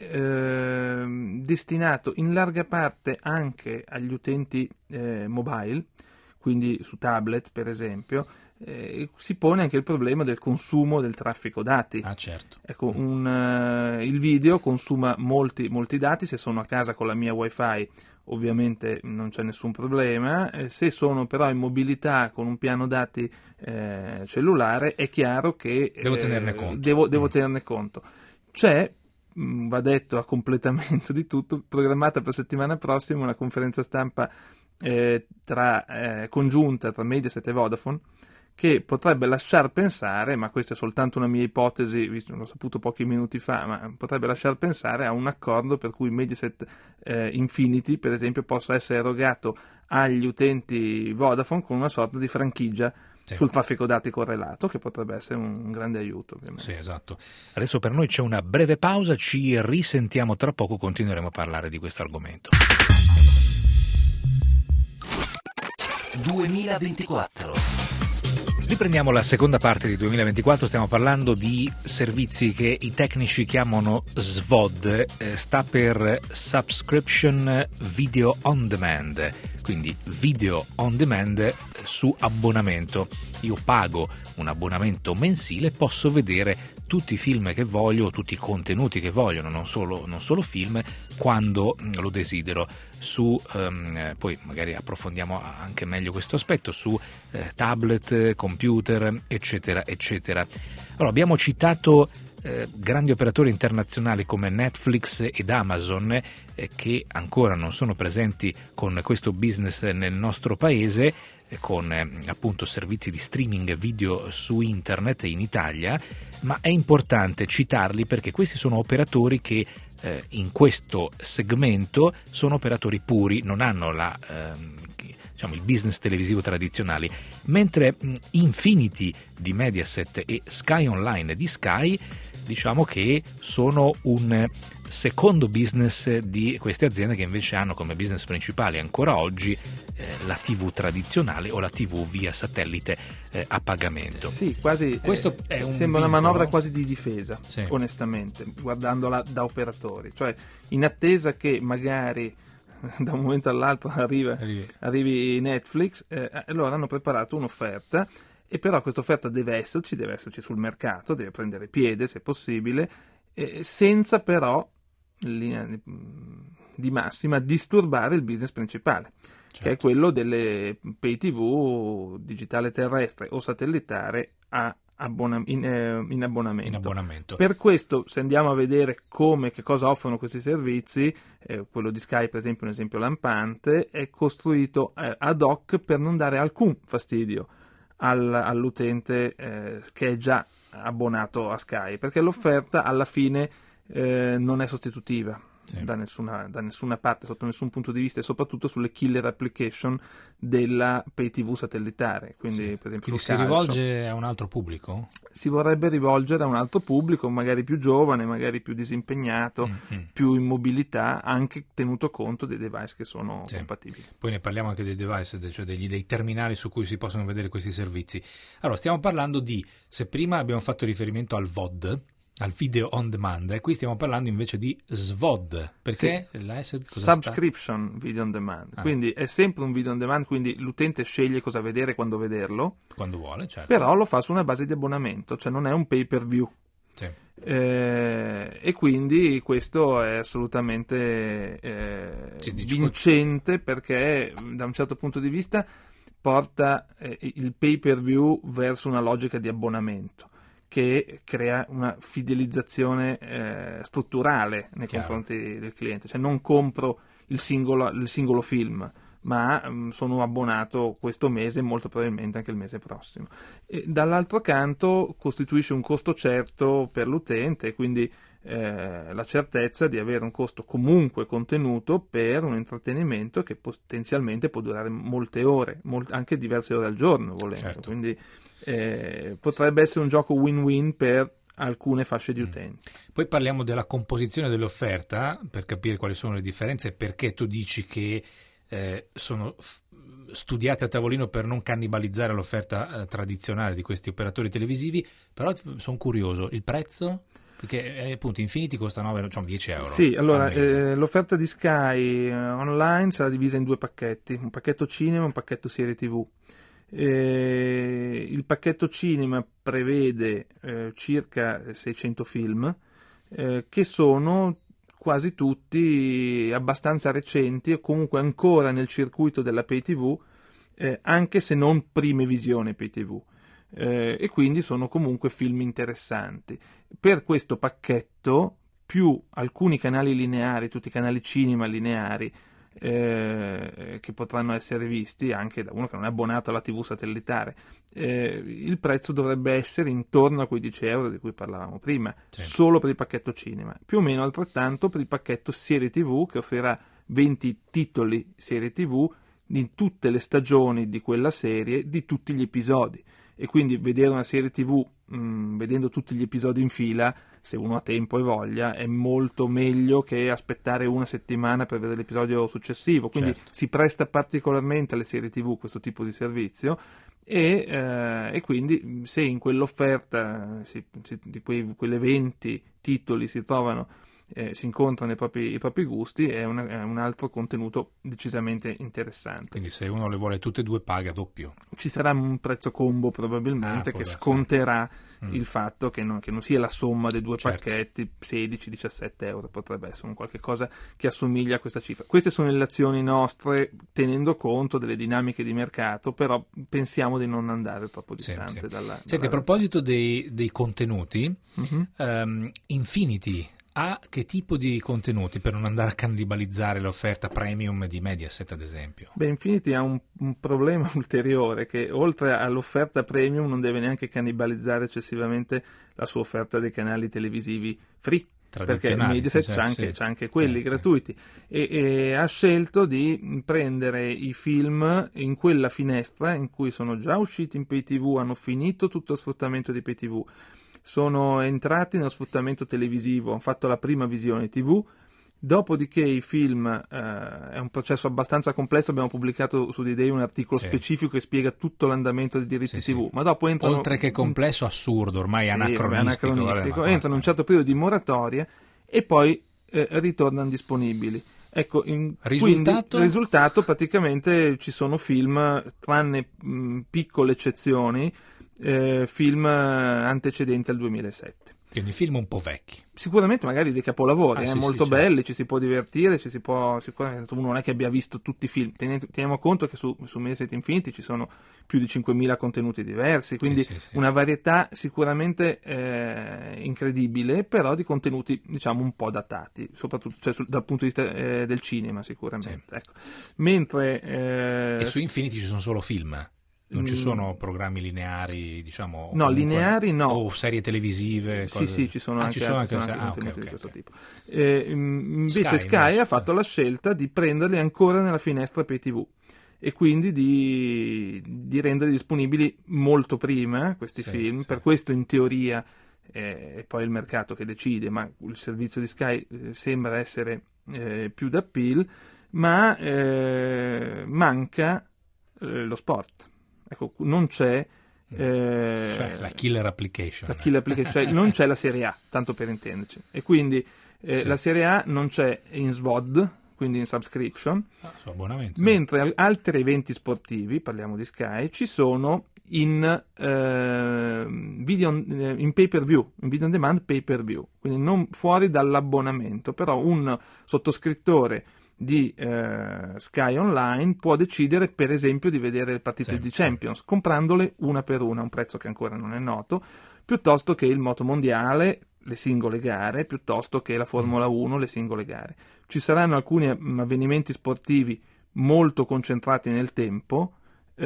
ehm, destinato in larga parte anche agli utenti eh, mobile, quindi su tablet per esempio, eh, si pone anche il problema del consumo del traffico dati. Ah, certo. Ecco, un, eh, il video consuma molti, molti dati. Se sono a casa con la mia wifi ovviamente non c'è nessun problema, eh, se sono però in mobilità con un piano dati eh, cellulare è chiaro che Devo eh, tenerne conto. devo, devo Mm. tenerne conto. C'è, mh, va detto a completamento di tutto, programmata per settimana prossima una conferenza stampa eh, tra, eh, congiunta tra Mediaset e Vodafone, che potrebbe lasciar pensare, ma questa è soltanto una mia ipotesi, visto l'ho saputo pochi minuti fa, ma potrebbe lasciar pensare a un accordo per cui Mediaset eh, Infinity, per esempio, possa essere erogato agli utenti Vodafone con una sorta di franchigia Sì. sul traffico dati correlato, che potrebbe essere un, un grande aiuto, ovviamente. Sì, esatto. Adesso per noi c'è una breve pausa, ci risentiamo tra poco, continueremo a parlare di questo argomento. duemilaventiquattro Riprendiamo la seconda parte di duemilaventiquattro, stiamo parlando di servizi che i tecnici chiamano S V O D, eh, sta per Subscription Video On Demand, quindi video on demand su abbonamento. Io pago un abbonamento mensile e posso vedere tutti i film che voglio, tutti i contenuti che voglio, non solo, non solo film, quando lo desidero. Su um, poi magari approfondiamo anche meglio questo aspetto su eh, tablet, computer, eccetera, eccetera. Allora, abbiamo citato eh, grandi operatori internazionali come Netflix ed Amazon eh, che ancora non sono presenti con questo business nel nostro paese, eh, con eh, appunto servizi di streaming video su internet in Italia, ma è importante citarli perché questi sono operatori che Eh, in questo segmento sono operatori puri, non hanno la, ehm, diciamo, il business televisivo tradizionale, mentre mh, Infinity di Mediaset e Sky Online di Sky diciamo che sono un secondo business di queste aziende che invece hanno come business principale ancora oggi eh, la tivù tradizionale o la tivù via satellite eh, a pagamento. Sì, quasi questo eh, è un sembra una vincolo. manovra quasi di difesa, sì. Onestamente, guardandola da operatori, cioè in attesa che magari da un momento all'altro arriva, arrivi. arrivi Netflix, eh, allora hanno preparato un'offerta. E però questa offerta deve esserci, deve esserci sul mercato, deve prendere piede se possibile, eh, senza però, in linea di, di massima, disturbare il business principale, certo. Che è quello delle pay tivù digitale terrestre o satellitare a abbona- in, eh, in, abbonamento. in abbonamento. Per questo, se andiamo a vedere come, che cosa offrono questi servizi, eh, quello di Sky per esempio è un esempio lampante, è costruito eh, ad hoc per non dare alcun fastidio Al, all'utente eh, che è già abbonato a Sky, perché l'offerta alla fine eh, non è sostitutiva, sì. da, nessuna, da nessuna parte, sotto nessun punto di vista, e soprattutto sulle killer application della pay tivù satellitare. Quindi, sì. per esempio, Quindi si calcio, rivolge a un altro pubblico? Si vorrebbe rivolgere a un altro pubblico, magari più giovane, magari più disimpegnato, mm-hmm. più in mobilità, anche tenuto conto dei device che sono sì. compatibili. Poi ne parliamo anche dei device, cioè degli, dei terminali su cui si possono vedere questi servizi. Allora, stiamo parlando di, se prima abbiamo fatto riferimento al V O D, al video on demand, e qui stiamo parlando invece di S V O D, perché sì. la S cosa Subscription sta? Video on demand, ah. quindi è sempre un video on demand, quindi l'utente sceglie cosa vedere e quando vederlo, quando vuole, certo. Però lo fa su una base di abbonamento, cioè non è un pay per view. Sì. Eh, e quindi questo è assolutamente eh, sì, vincente, perché da un certo punto di vista porta eh, il pay per view verso una logica di abbonamento che crea una fidelizzazione eh, strutturale nei Chiaro. confronti del cliente, cioè non compro il singolo, il singolo film, ma mh, sono abbonato questo mese e molto probabilmente anche il mese prossimo. E dall'altro canto costituisce un costo certo per l'utente, quindi eh, la certezza di avere un costo comunque contenuto per un intrattenimento che potenzialmente può durare molte ore, molt- anche diverse ore al giorno volendo, certo. Quindi eh, potrebbe essere un gioco win-win per alcune fasce di utenti. Poi parliamo della composizione dell'offerta per capire quali sono le differenze, perché tu dici che Eh, sono f- studiate a tavolino per non cannibalizzare l'offerta eh, tradizionale di questi operatori televisivi, però sono curioso, il prezzo? Perché eh, appunto Infinity costa nove, cioè dieci euro. Sì, allora eh, l'offerta di Sky eh, online sarà divisa in due pacchetti, un pacchetto cinema e un pacchetto serie tivù. Eh, il pacchetto cinema prevede eh, circa seicento film eh, che sono quasi tutti abbastanza recenti e comunque ancora nel circuito della pay tivù, eh, anche se non prime visione pay tivù, eh, e quindi sono comunque film interessanti. Per questo pacchetto, più alcuni canali lineari, tutti i canali cinema lineari, eh, che potranno essere visti anche da uno che non è abbonato alla tivù satellitare, eh, il prezzo dovrebbe essere intorno a quei dieci euro di cui parlavamo prima, sì. Solo per il pacchetto cinema, più o meno altrettanto per il pacchetto serie tivù, che offrirà venti titoli serie tivù in tutte le stagioni di quella serie, di tutti gli episodi, e quindi vedere una serie tivù mh, vedendo tutti gli episodi in fila, se uno ha tempo e voglia, è molto meglio che aspettare una settimana per vedere l'episodio successivo, quindi certo. Si presta particolarmente alle serie tivù questo tipo di servizio, e, eh, e quindi se in quell'offerta si, si, di quei, quelle venti titoli si trovano Eh, si incontrano i propri, i propri gusti, è, una, è un altro contenuto decisamente interessante. Quindi se uno le vuole tutte e due paga doppio. Ci sarà un prezzo combo probabilmente ah, che sconterà mm. il fatto che non, che non sia la somma dei due certo. pacchetti, sedici diciassette euro, potrebbe essere un qualche cosa che assomiglia a questa cifra. Queste sono le azioni nostre tenendo conto delle dinamiche di mercato, però pensiamo di non andare troppo distante sì, sì. dalla... Senti, dalla a proposito dei, dei contenuti, mm-hmm. um, Infinity ha che tipo di contenuti per non andare a cannibalizzare l'offerta premium di Mediaset, ad esempio? Beh, Infinity ha un, un problema ulteriore, che oltre all'offerta premium non deve neanche cannibalizzare eccessivamente la sua offerta dei canali televisivi free, perché Mediaset cioè, c'ha, anche, sì, c'ha anche quelli sì, gratuiti sì. E, e ha scelto di prendere i film in quella finestra in cui sono già usciti in pay tv, hanno finito tutto lo sfruttamento di pay tv, sono entrati nello sfruttamento televisivo, hanno fatto la prima visione tivù, dopodiché i film, eh, è un processo abbastanza complesso, abbiamo pubblicato su D-Day un articolo sì. specifico che spiega tutto l'andamento dei diritti sì, tivù, sì. ma dopo entrano... Oltre che complesso, assurdo, ormai sì, anacronistico. anacronistico. Vabbè, entrano in un certo periodo di moratoria e poi eh, ritornano disponibili. Ecco, in, risultato? Quindi, risultato praticamente ci sono film, tranne mh, piccole eccezioni, Eh, film antecedenti al duemilasette. Quindi film un po' vecchi. Sicuramente magari dei capolavori, ah, eh, sì, molto sì, belli, certo. ci si può divertire, ci si può, sicuramente uno non è che abbia visto tutti i film. Teniamo conto che su, su Mediaset Infinity ci sono più di cinquemila contenuti diversi, quindi sì, sì, sì. una varietà sicuramente eh, incredibile, però di contenuti diciamo un po' datati, soprattutto cioè, sul, dal punto di vista eh, del cinema sicuramente. Sì. Ecco. Mentre eh, e su Infinity ci sono solo film? Non ci sono programmi lineari, diciamo? No, comunque, lineari no. O serie televisive? Sì, sì, ci sono ah, anche, ci sono altri, anche, sono anche ah, contenuti okay, di questo okay. tipo. Eh, invece Sky, Sky invece. ha fatto la scelta di prenderli ancora nella finestra pay tv e quindi di, di renderli disponibili molto prima questi sì, film. Sì. Per questo in teoria eh, è poi il mercato che decide, ma il servizio di Sky eh, sembra essere eh, più d'appeal, ma eh, manca eh, lo sport. Ecco, non c'è eh, cioè, la killer application, la killer application cioè, non c'è la Serie A, tanto per intenderci, e quindi eh, sì. la Serie A non c'è in S V O D, quindi in subscription, ah, su abbonamento, mentre altri eventi sportivi, parliamo di Sky, ci sono in eh, video in pay per view, in video on demand pay per view, quindi non fuori dall'abbonamento, però un sottoscrittore di eh, Sky Online può decidere per esempio di vedere le partite sì, di Champions sì. comprandole una per una, un prezzo che ancora non è noto, piuttosto che il motomondiale, le singole gare, piuttosto che la Formula uno, le singole gare. Ci saranno alcuni avvenimenti sportivi molto concentrati nel tempo,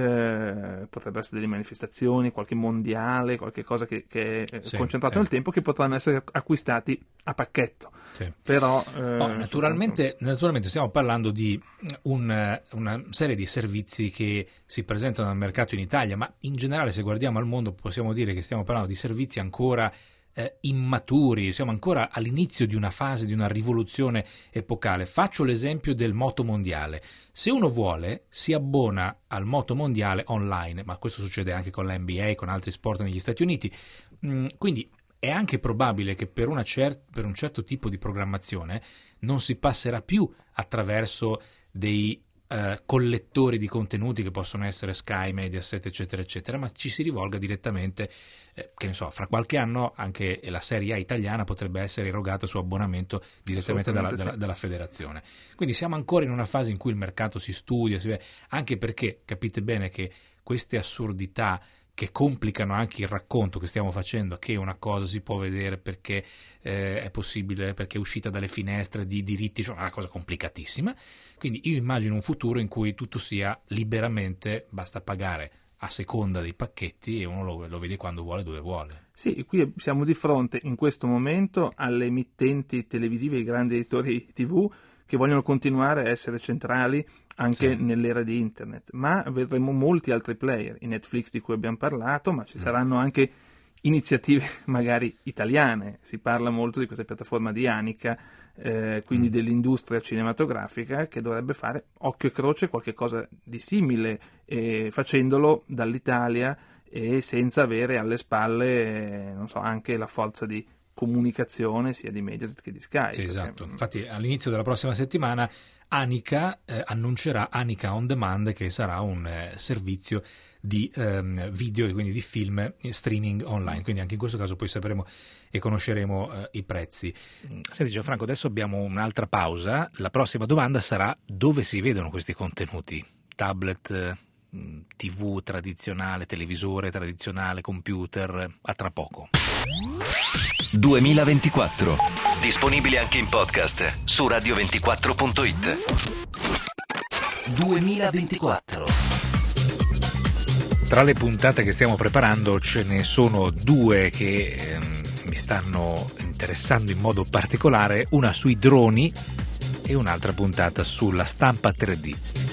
eh, potrebbero essere delle manifestazioni, qualche mondiale, qualche cosa che, che è sì, concentrato sì. nel tempo, che potranno essere acquistati a pacchetto. Sì. Però eh, oh, naturalmente, sono... naturalmente stiamo parlando di un, una serie di servizi che si presentano al mercato in Italia, ma in generale se guardiamo al mondo possiamo dire che stiamo parlando di servizi ancora eh, immaturi, siamo ancora all'inizio di una fase, di una rivoluzione epocale. Faccio l'esempio del motomondiale. Se uno vuole si abbona al motomondiale online, ma questo succede anche con la N B A, con altri sport negli Stati Uniti, mm, quindi è anche probabile che per, una cer- per un certo tipo di programmazione non si passerà più attraverso dei uh, collettori di contenuti che possono essere Sky, Mediaset, eccetera, eccetera, ma ci si rivolga direttamente, eh, che ne so, fra qualche anno anche la Serie A italiana potrebbe essere erogata su abbonamento direttamente dalla, dalla, dalla federazione. Quindi siamo ancora in una fase in cui il mercato si studia, si vede, anche perché capite bene che queste assurdità che complicano anche il racconto che stiamo facendo, che una cosa si può vedere perché eh, è possibile, perché è uscita dalle finestre di diritti, cioè una cosa complicatissima. Quindi io immagino un futuro in cui tutto sia liberamente, basta pagare a seconda dei pacchetti e uno lo, lo vede quando vuole, dove vuole. Sì, qui siamo di fronte in questo momento alle emittenti televisive, ai grandi editori tivù che vogliono continuare a essere centrali anche sì. nell'era di internet, ma vedremo molti altri player, i Netflix di cui abbiamo parlato, ma ci mm. saranno anche iniziative magari italiane. Si parla molto di questa piattaforma di Anica eh, quindi mm. dell'industria cinematografica, che dovrebbe fare occhio e croce qualche cosa di simile, eh, facendolo dall'Italia e senza avere alle spalle, eh, non so, anche la forza di comunicazione sia di Mediaset che di Sky. Sì, perché... esatto. Infatti all'inizio della prossima settimana Anica eh, annuncerà Anica On Demand, che sarà un eh, servizio di ehm, video e quindi di film eh, streaming online, quindi anche in questo caso poi sapremo e conosceremo eh, i prezzi. Senti Gianfranco, adesso abbiamo un'altra pausa, la prossima domanda sarà: dove si vedono questi contenuti? Tablet, eh, tivù tradizionale, televisore tradizionale, computer? A tra poco. duemilaventiquattro, disponibile anche in podcast su radio ventiquattro punto it. duemilaventiquattro. Tra le puntate che stiamo preparando ce ne sono due che ehm, mi stanno interessando in modo particolare, una sui droni e un'altra puntata sulla stampa tre D.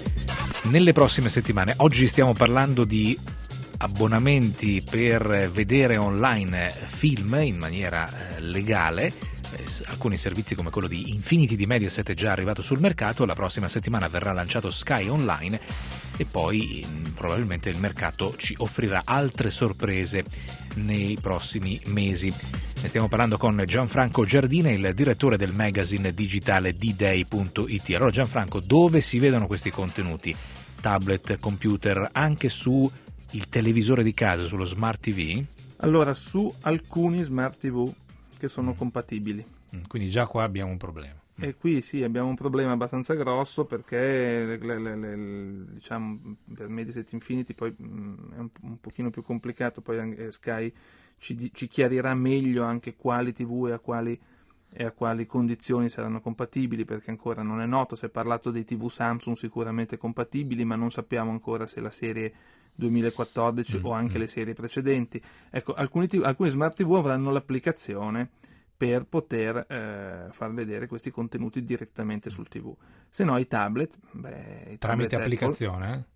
Nelle prossime settimane, oggi stiamo parlando di abbonamenti per vedere online film in maniera eh, legale. Eh, alcuni servizi come quello di Infinity di Mediaset è già arrivato sul mercato, la prossima settimana verrà lanciato Sky Online e poi mh, probabilmente il mercato ci offrirà altre sorprese nei prossimi mesi. Ne stiamo parlando con Gianfranco Giardina, il direttore del magazine digitale d day punto it. Allora Gianfranco, dove si vedono questi contenuti? Tablet, computer, anche su il televisore di casa, sullo smart tivù? Allora, su alcuni smart tivù che sono compatibili. Quindi già qua abbiamo un problema. E qui sì, abbiamo un problema abbastanza grosso, perché le, le, le, diciamo per Mediaset Infinity poi mh, è un, un pochino più complicato, poi anche Sky ci, ci chiarirà meglio anche quali tivù e a quali e a quali condizioni saranno compatibili, perché ancora non è noto. Si è parlato dei tivù Samsung sicuramente compatibili, ma non sappiamo ancora se la serie duemilaquattordici mm, o anche mm. le serie precedenti. Ecco, alcuni, alcuni smart tivù avranno l'applicazione per poter eh, far vedere questi contenuti direttamente sul tivù. Se no i tablet, beh, i tramite tablet applicazione? Apple,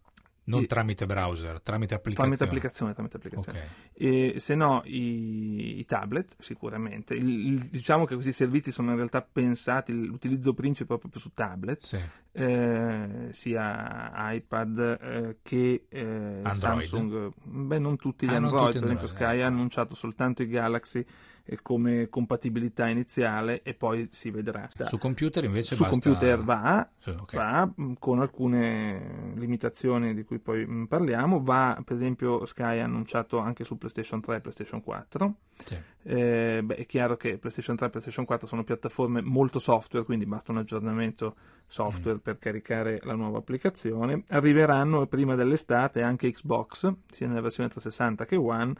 non e, tramite browser, tramite applicazione. Tramite applicazione, tramite applicazione. Okay. E se no i, i tablet sicuramente. Il, il, diciamo che questi servizi sono in realtà pensati, l'utilizzo principe proprio su tablet, sì. eh, sia iPad eh, che eh, Samsung. Beh, non tutti gli ah, Android, tutti per esempio Android, Sky eh. ha annunciato soltanto i Galaxy come compatibilità iniziale e poi si vedrà. Su computer invece su basta... computer va, sì, okay. va con alcune limitazioni di cui poi parliamo. Va, per esempio Sky ha annunciato anche su PlayStation tre e PlayStation quattro. Sì. Eh, beh, è chiaro che PlayStation tre e PlayStation quattro sono piattaforme molto software, quindi basta un aggiornamento software mm. per caricare la nuova applicazione. Arriveranno prima dell'estate anche Xbox, sia nella versione trecentosessanta che One,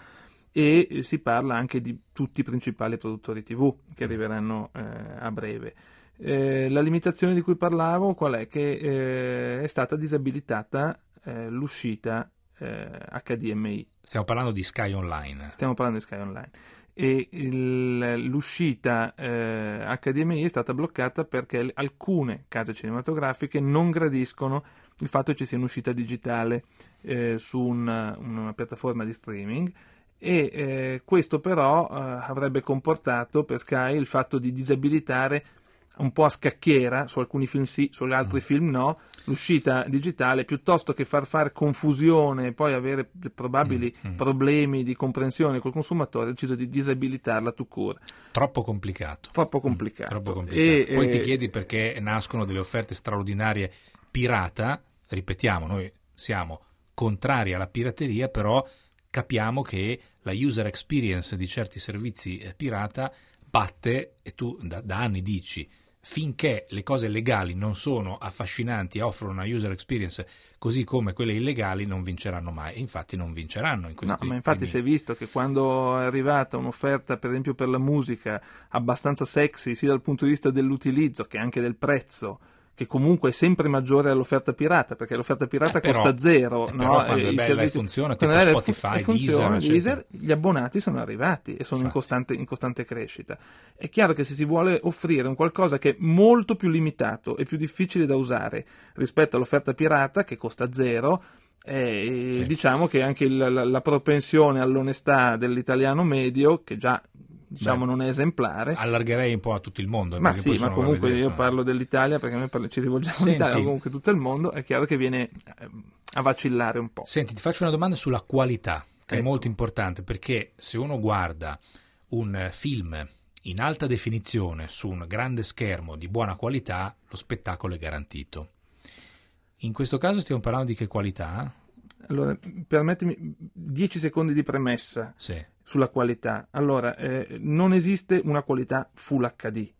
e si parla anche di tutti i principali produttori tivù che arriveranno eh, a breve. Eh, la limitazione di cui parlavo qual è? Che eh, è stata disabilitata eh, l'uscita eh, H D M I. Stiamo parlando di Sky Online. Stiamo parlando di Sky Online. E il, l'uscita eh, H D M I è stata bloccata perché alcune case cinematografiche non gradiscono il fatto che ci sia un'uscita digitale eh, su una, una piattaforma di streaming. E eh, questo però eh, avrebbe comportato per Sky il fatto di disabilitare un po' a scacchiera, su alcuni film sì, su altri mm. film no, l'uscita digitale, piuttosto che far fare confusione e poi avere probabili mm. problemi di comprensione col consumatore, ha deciso di disabilitarla tout court. Troppo complicato. Troppo complicato. Mm, troppo complicato. E, poi eh, ti chiedi perché nascono delle offerte straordinarie pirata. Ripetiamo, noi siamo contrari alla pirateria, però capiamo che la user experience di certi servizi eh, pirata batte, e tu da, da anni dici finché le cose legali non sono affascinanti e offrono una user experience così come quelle illegali non vinceranno mai, e infatti non vinceranno in questi no, ma infatti primi... si è visto che quando è arrivata un'offerta per esempio per la musica abbastanza sexy sia dal punto di vista dell'utilizzo che anche del prezzo, che comunque è sempre maggiore all'offerta pirata, perché l'offerta pirata eh, però, costa zero, eh, no? però quando e è bella servizi, e funziona, tipo tipo è Spotify, funziona, Deezer, Deezer, gli abbonati sono arrivati e sono in costante, in costante crescita. È chiaro che se si vuole offrire un qualcosa che è molto più limitato e più difficile da usare rispetto all'offerta pirata, che costa zero, eh, sì. diciamo che anche il, la, la propensione all'onestà dell'italiano medio, che già diciamo Beh, non è esemplare. Allargherei un po' a tutto il mondo. Ma sì, ma comunque vedere, io parlo dell'Italia perché noi parli, ci rivolgiamo all'Italia, comunque tutto il mondo, è chiaro che viene a vacillare un po'. Senti, ti faccio una domanda sulla qualità, che ecco. è molto importante, perché se uno guarda un film in alta definizione su un grande schermo di buona qualità, lo spettacolo è garantito. In questo caso stiamo parlando di che qualità? Allora, permettimi dieci secondi di premessa sì. sulla qualità. Allora, eh, non esiste una qualità Full acca di,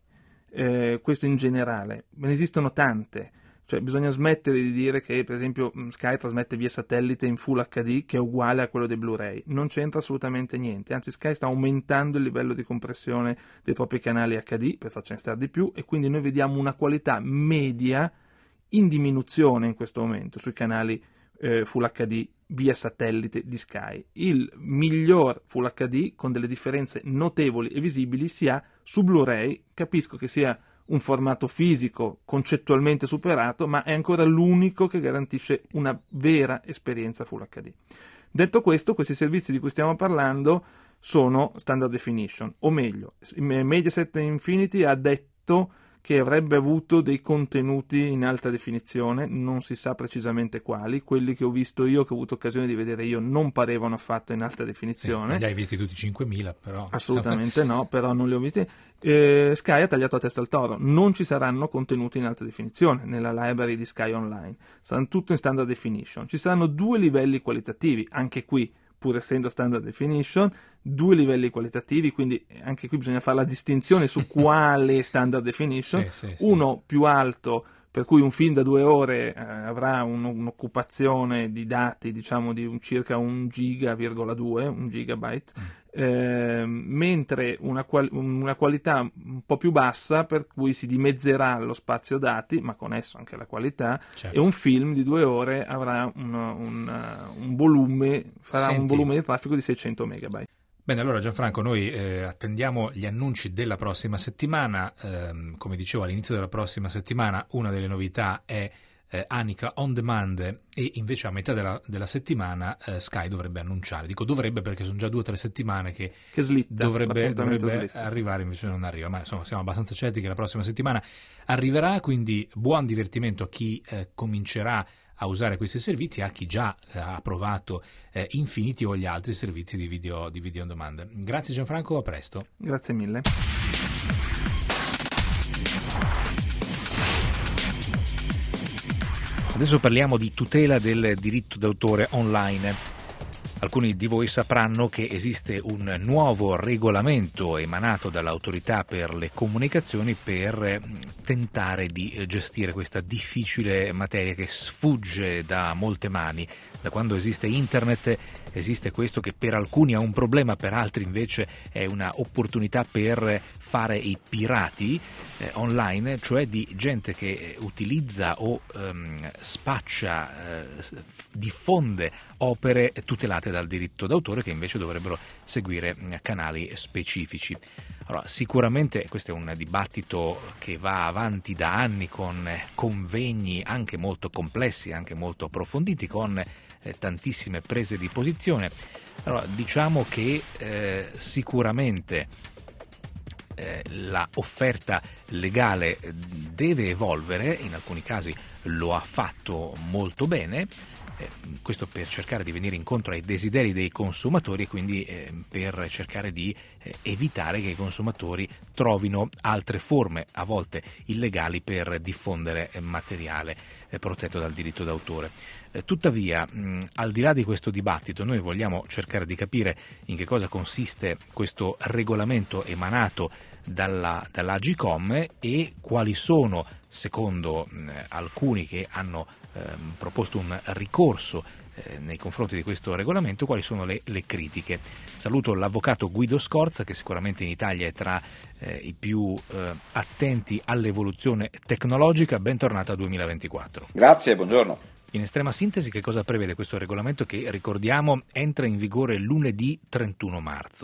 eh, questo in generale, ne esistono tante. Cioè bisogna smettere di dire che per esempio Sky trasmette via satellite in Full acca di che è uguale a quello dei Blu-ray, non c'entra assolutamente niente, anzi Sky sta aumentando il livello di compressione dei propri canali acca di per farcene stare di più, e quindi noi vediamo una qualità media in diminuzione in questo momento sui canali eh, Full acca di via satellite di Sky. Il miglior Full acca di con delle differenze notevoli e visibili si ha su Blu-ray. Capisco che sia un formato fisico concettualmente superato, ma è ancora l'unico che garantisce una vera esperienza Full acca di. Detto questo, questi servizi di cui stiamo parlando sono standard definition, o meglio, Mediaset Infinity ha detto che avrebbe avuto dei contenuti in alta definizione, non si sa precisamente quali, quelli che ho visto io, che ho avuto occasione di vedere io, non parevano affatto in alta definizione. Sì, li hai visti tutti cinquemila, però. Assolutamente no, però non li ho visti. Eh, Sky ha tagliato a testa al toro, non ci saranno contenuti in alta definizione nella library di Sky Online, saranno tutto in standard definition. Ci saranno due livelli qualitativi, anche qui, pur essendo standard definition, due livelli qualitativi, quindi anche qui bisogna fare la distinzione su quale standard definition, sì, sì, sì. Uno più alto, per cui un film da due ore eh, avrà un, un'occupazione di dati diciamo di un, circa un giga virgola due, un gigabyte, mm. eh, mentre una, qual- una qualità un po' più bassa, per cui si dimezzerà lo spazio dati, ma con esso anche la qualità, certo. E un film di due ore avrà un, un, un volume, farà Senti. un volume di traffico di seicento megabyte. Bene, allora Gianfranco, noi eh, attendiamo gli annunci della prossima settimana. Eh, come dicevo, all'inizio della prossima settimana una delle novità è eh, Anica On Demand, e invece a metà della, della settimana eh, Sky dovrebbe annunciare. Dico dovrebbe perché sono già due o tre settimane che, che slitta, dovrebbe, dovrebbe slitta, arrivare, invece non arriva. Ma insomma siamo abbastanza certi che la prossima settimana arriverà, quindi buon divertimento a chi eh, comincerà a usare questi servizi, a chi già eh, ha provato eh, Infinity o gli altri servizi di video, di video on demand. Grazie Gianfranco, a presto. Grazie mille. Adesso parliamo di tutela del diritto d'autore online. Alcuni di voi sapranno che esiste un nuovo regolamento emanato dall'Autorità per le comunicazioni per tentare di gestire questa difficile materia che sfugge da molte mani. Da quando esiste internet esiste questo che per alcuni è un problema, per altri invece è una opportunità per fare i pirati eh, online, cioè di gente che utilizza o ehm, spaccia, eh, diffonde opere tutelate dal diritto d'autore che invece dovrebbero seguire canali specifici. Allora, sicuramente questo è un dibattito che va avanti da anni con convegni anche molto complessi, anche molto approfonditi, con eh, tantissime prese di posizione. Allora, diciamo che eh, sicuramente eh, la offerta legale deve evolvere, in alcuni casi lo ha fatto molto bene, eh, questo per cercare di venire incontro ai desideri dei consumatori e quindi eh, per cercare di eh, evitare che i consumatori trovino altre forme, a volte illegali, per diffondere eh, materiale eh, protetto dal diritto d'autore. Eh, tuttavia, mh, al di là di questo dibattito, noi vogliamo cercare di capire in che cosa consiste questo regolamento emanato dalla, dall'Agcom e quali sono, secondo mh, alcuni che hanno ehm, proposto un ricorso eh, nei confronti di questo regolamento, quali sono le, le critiche. Saluto l'avvocato Guido Scorza, che sicuramente in Italia è tra eh, i più eh, attenti all'evoluzione tecnologica. Bentornato a duemilaventiquattro. Grazie, buongiorno. In estrema sintesi, che cosa prevede questo regolamento che, ricordiamo, entra in vigore lunedì trentuno marzo?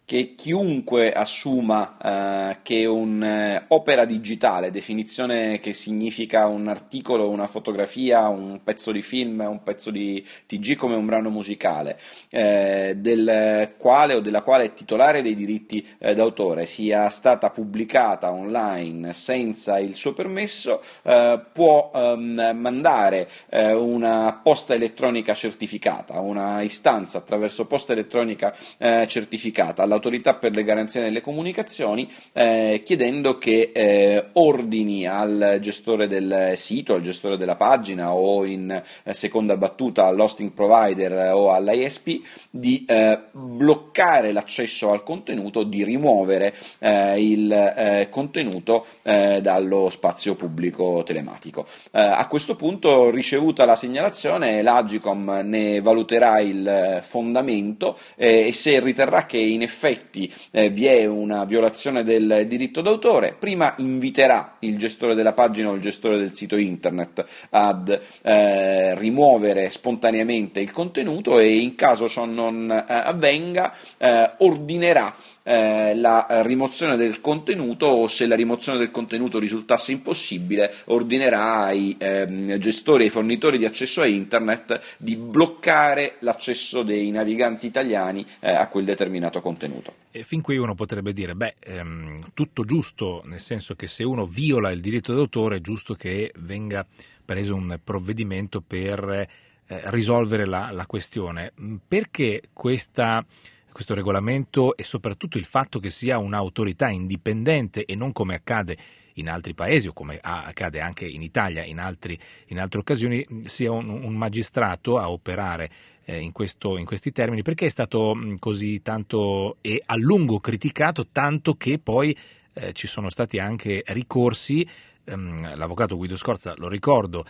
che chiunque assuma eh, che un'opera eh, digitale, definizione che significa un articolo, una fotografia, un pezzo di film, un pezzo di T G come un brano musicale, eh, del quale o della quale è titolare dei diritti eh, d'autore, sia stata pubblicata online senza il suo permesso, eh, può ehm, mandare eh, una posta elettronica certificata, una istanza attraverso posta elettronica eh, certificata all'autorità per le garanzie nelle comunicazioni, eh, chiedendo che eh, ordini al gestore del sito, al gestore della pagina o in eh, seconda battuta all'hosting provider o all'I S P di eh, bloccare l'accesso al contenuto, di rimuovere eh, il eh, contenuto eh, dallo spazio pubblico telematico. Eh, a questo punto, ricevuta la segnalazione, l'Agcom ne valuterà il fondamento eh, e se riterrà che in effetti eh, vi è una violazione del diritto d'autore, prima inviterà il gestore della pagina o il gestore del sito internet ad eh, rimuovere spontaneamente il contenuto e in caso ciò non eh, avvenga eh, ordinerà Eh, la rimozione del contenuto, o se la rimozione del contenuto risultasse impossibile ordinerà ai ehm, gestori e ai fornitori di accesso a internet di bloccare l'accesso dei naviganti italiani eh, a quel determinato contenuto. E fin qui uno potrebbe dire, beh, ehm, tutto giusto, nel senso che se uno viola il diritto d'autore è giusto che venga preso un provvedimento per eh, risolvere la, la questione. Perché questa questo regolamento e soprattutto il fatto che sia un'autorità indipendente e non come accade in altri paesi o come accade anche in Italia in, altri, in altre occasioni, sia un, un magistrato a operare eh, in, questo, in questi termini? Perché è stato mh, così tanto e a lungo criticato, tanto che poi eh, ci sono stati anche ricorsi. ehm, l'avvocato Guido Scorza, lo ricordo,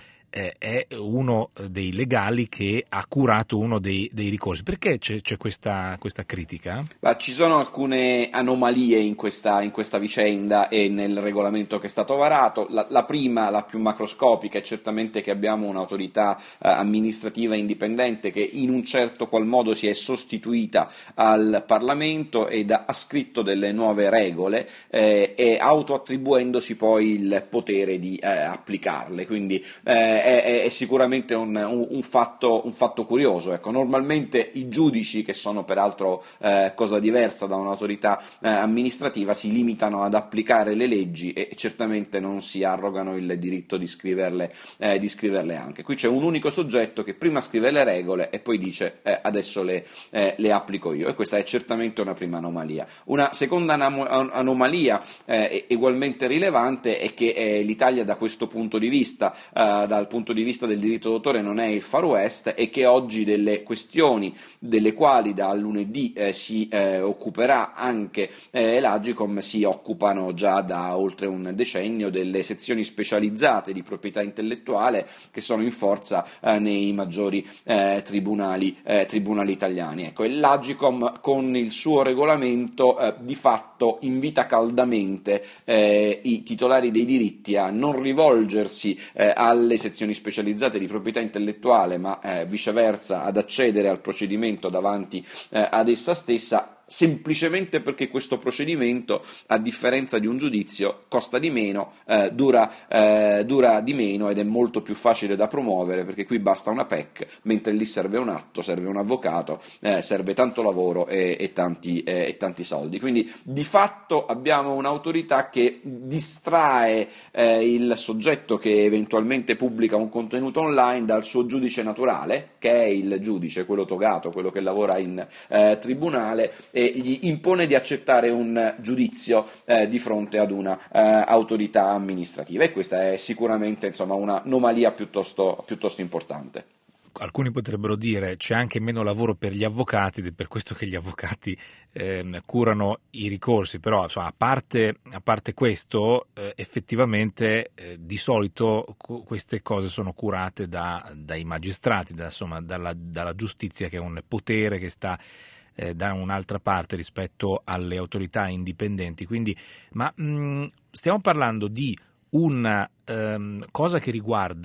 è uno dei legali che ha curato uno dei, dei ricorsi. Perché c'è, c'è questa, questa critica? Ma ci sono alcune anomalie in questa, in questa vicenda e nel regolamento che è stato varato. La, la prima, la più macroscopica, è certamente che abbiamo un'autorità eh, amministrativa indipendente che in un certo qual modo si è sostituita al Parlamento ed ha scritto delle nuove regole eh, e autoattribuendosi poi il potere di eh, applicarle. Quindi eh, È, è sicuramente un, un, un, fatto, un fatto curioso. Ecco, normalmente i giudici, che sono peraltro eh, cosa diversa da un'autorità eh, amministrativa, si limitano ad applicare le leggi e certamente non si arrogano il diritto di scriverle, eh, di scriverle anche. Qui c'è un unico soggetto che prima scrive le regole e poi dice eh, adesso le, eh, le applico io, e questa è certamente una prima anomalia. Una seconda anam- anomalia eh, ugualmente rilevante è che eh, l'Italia da questo punto di vista, eh, dal punto di vista del diritto d'autore, non è il Far West, e che oggi delle questioni delle quali da lunedì eh, si eh, occuperà anche eh, l'Agcom si occupano già da oltre un decennio, delle sezioni specializzate di proprietà intellettuale che sono in forza eh, nei maggiori eh, tribunali, eh, tribunali italiani. Ecco, l'Agcom con il suo regolamento eh, di fatto invita caldamente eh, i titolari dei diritti a non rivolgersi eh, alle sezioni specializzate di proprietà intellettuale, ma eh, viceversa ad accedere al procedimento davanti eh, ad essa stessa, semplicemente perché questo procedimento, a differenza di un giudizio, costa di meno, eh, dura, eh, dura di meno ed è molto più facile da promuovere, perché qui basta una P E C, mentre lì serve un atto, serve un avvocato, eh, serve tanto lavoro e, e, tanti, eh, e tanti soldi. Quindi di fatto abbiamo un'autorità che distrae eh, il soggetto che eventualmente pubblica un contenuto online dal suo giudice naturale, che è il giudice, quello togato, quello che lavora in eh, tribunale, e gli impone di accettare un giudizio eh, di fronte ad una eh, autorità amministrativa, e questa è sicuramente, insomma, un'anomalia piuttosto, piuttosto importante. Alcuni potrebbero dire c'è anche meno lavoro per gli avvocati ed è per questo che gli avvocati eh, curano i ricorsi, però insomma, a parte, a parte questo eh, effettivamente eh, di solito cu- queste cose sono curate da, dai magistrati, da, insomma, dalla, dalla giustizia, che è un potere che sta eh, da un'altra parte rispetto alle autorità indipendenti. Quindi, ma mh, stiamo parlando di una ehm, cosa che riguarda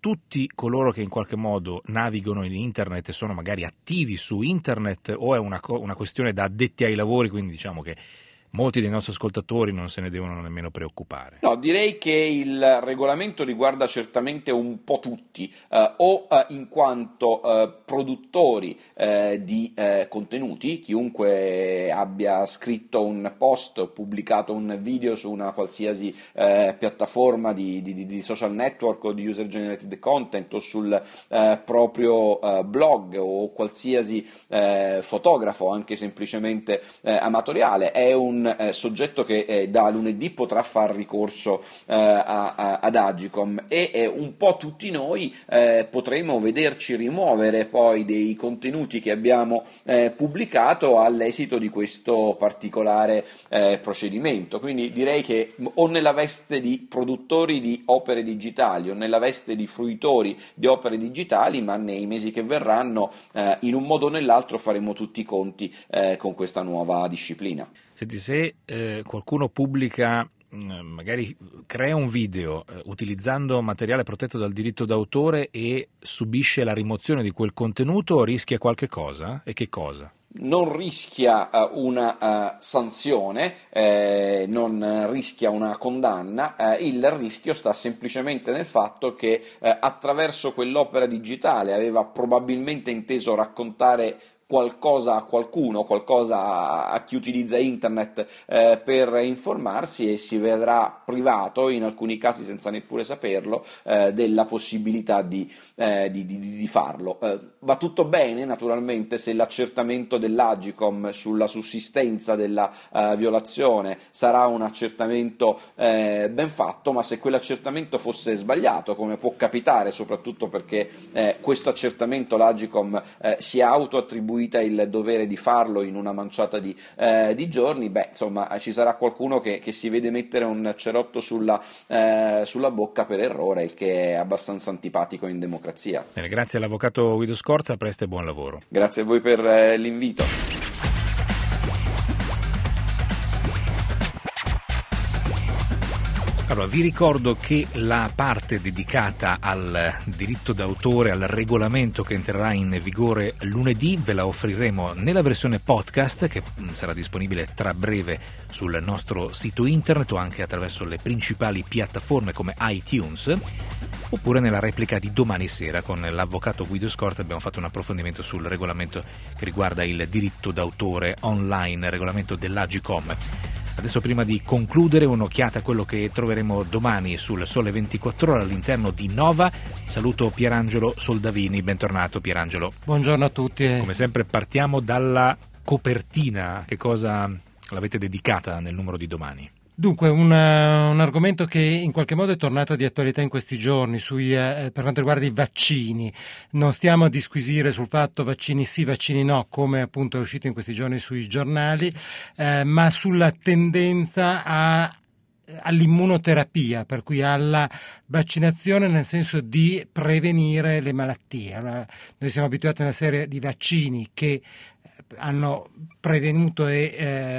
tutti coloro che in qualche modo navigano in internet e sono magari attivi su internet, o è una, co- una questione da addetti ai lavori, quindi diciamo che molti dei nostri ascoltatori non se ne devono nemmeno preoccupare? No, direi che il regolamento riguarda certamente un po' tutti, eh, o eh, in quanto eh, produttori eh, di eh, contenuti, chiunque abbia scritto un post o pubblicato un video su una qualsiasi eh, piattaforma di, di, di social network o di user generated content, o sul eh, proprio eh, blog, o qualsiasi eh, fotografo, anche semplicemente eh, amatoriale, è un Eh, soggetto che eh, da lunedì potrà far ricorso eh, a, a, ad Agicom, e eh, un po' tutti noi eh, potremo vederci rimuovere poi dei contenuti che abbiamo eh, pubblicato all'esito di questo particolare eh, procedimento. Quindi direi che o nella veste di produttori di opere digitali o nella veste di fruitori di opere digitali, ma nei mesi che verranno eh, in un modo o nell'altro faremo tutti i conti eh, con questa nuova disciplina. Senti, se eh, qualcuno pubblica, magari crea un video eh, utilizzando materiale protetto dal diritto d'autore e subisce la rimozione di quel contenuto, rischia qualche cosa? E che cosa? Non rischia uh, una uh, sanzione, eh, non rischia una condanna, eh, il rischio sta semplicemente nel fatto che eh, attraverso quell'opera digitale aveva probabilmente inteso raccontare qualcosa a qualcuno, qualcosa a chi utilizza internet eh, per informarsi, e si vedrà privato, in alcuni casi senza neppure saperlo, eh, della possibilità di, eh, di, di, di farlo. Eh, va tutto bene naturalmente se l'accertamento dell'Agicom sulla sussistenza della eh, violazione sarà un accertamento eh, ben fatto, ma se quell'accertamento fosse sbagliato, come può capitare, soprattutto perché eh, questo accertamento l'Agicom eh, si è autoattribuito il dovere di farlo in una manciata di, eh, di giorni, beh, insomma, ci sarà qualcuno che, che si vede mettere un cerotto sulla, eh, sulla bocca per errore, il che è abbastanza antipatico in democrazia. Bene, grazie all'avvocato Guido Scorza, presto e buon lavoro. Grazie a voi per eh, l'invito. Allora, vi ricordo che la parte dedicata al diritto d'autore, al regolamento che entrerà in vigore lunedì, ve la offriremo nella versione podcast, che sarà disponibile tra breve sul nostro sito internet o anche attraverso le principali piattaforme come iTunes, oppure nella replica di domani sera con l'avvocato Guido Scorza. Abbiamo fatto un approfondimento sul regolamento che riguarda il diritto d'autore online, regolamento dell'Agicom. Adesso, prima di concludere, un'occhiata a quello che troveremo domani sul Sole ventiquattro Ore all'interno di Nova. Saluto Pierangelo Soldavini, bentornato Pierangelo. Buongiorno a tutti. Come sempre partiamo dalla copertina, che cosa l'avete dedicata nel numero di domani? Dunque, un, un argomento che in qualche modo è tornato di attualità in questi giorni sui, eh, per quanto riguarda i vaccini. Non stiamo a disquisire sul fatto vaccini sì, vaccini no, come appunto è uscito in questi giorni sui giornali, eh, ma sulla tendenza a all'immunoterapia, per cui alla vaccinazione nel senso di prevenire le malattie. Allora, noi siamo abituati a una serie di vaccini che hanno prevenuto e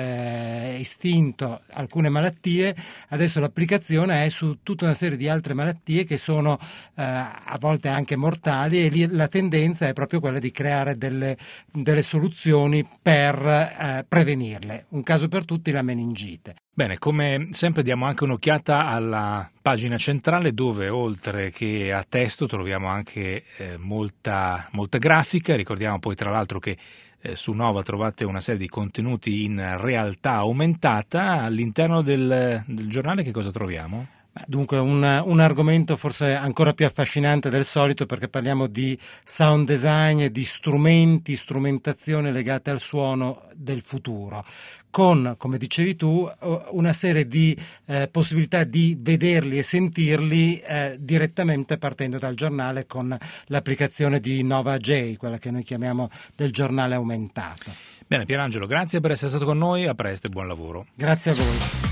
eh, estinto alcune malattie, adesso l'applicazione è su tutta una serie di altre malattie che sono eh, a volte anche mortali, e lì la tendenza è proprio quella di creare delle, delle soluzioni per eh, prevenirle. Un caso per tutti, la meningite. Bene, come sempre diamo anche un'occhiata alla pagina centrale, dove oltre che a testo troviamo anche eh, molta, molta grafica. Ricordiamo poi tra l'altro che eh, su Nova trovate una serie di contenuti in realtà aumentata. All'interno del, del giornale che cosa troviamo? Dunque un, un argomento forse ancora più affascinante del solito, perché parliamo di sound design e di strumenti, strumentazione legate al suono del futuro, con, come dicevi tu, una serie di eh, possibilità di vederli e sentirli eh, direttamente partendo dal giornale con l'applicazione di Nova J, quella che noi chiamiamo del giornale aumentato. Bene, Pierangelo, grazie per essere stato con noi, a presto e buon lavoro. Grazie a voi.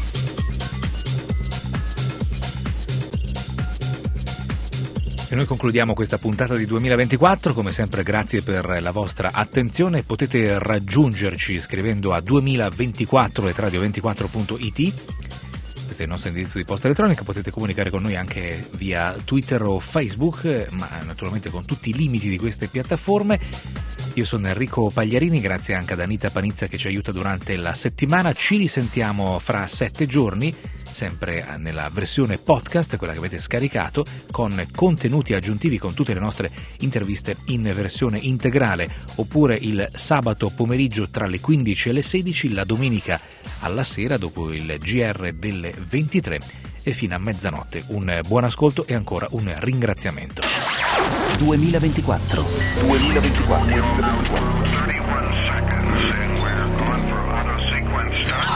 E noi concludiamo questa puntata di duemilaventiquattro, come sempre grazie per la vostra attenzione. Potete raggiungerci scrivendo a duemilaventiquattro chiocciola radio ventiquattro punto it. questo è il nostro indirizzo di posta elettronica, potete comunicare con noi anche via Twitter o Facebook, ma naturalmente con tutti i limiti di queste piattaforme. Io sono Enrico Pagliarini, grazie anche ad Anita Panizza che ci aiuta durante la settimana. Ci risentiamo fra sette giorni, sempre nella versione podcast, quella che avete scaricato, con contenuti aggiuntivi, con tutte le nostre interviste in versione integrale, oppure il sabato pomeriggio tra le quindici e le sedici, la domenica alla sera dopo il G R delle ventitré e fino a mezzanotte. Un buon ascolto e ancora un ringraziamento. duemilaventiquattro duemilaventiquattro thirty-one seconds and we're going for auto sequence start.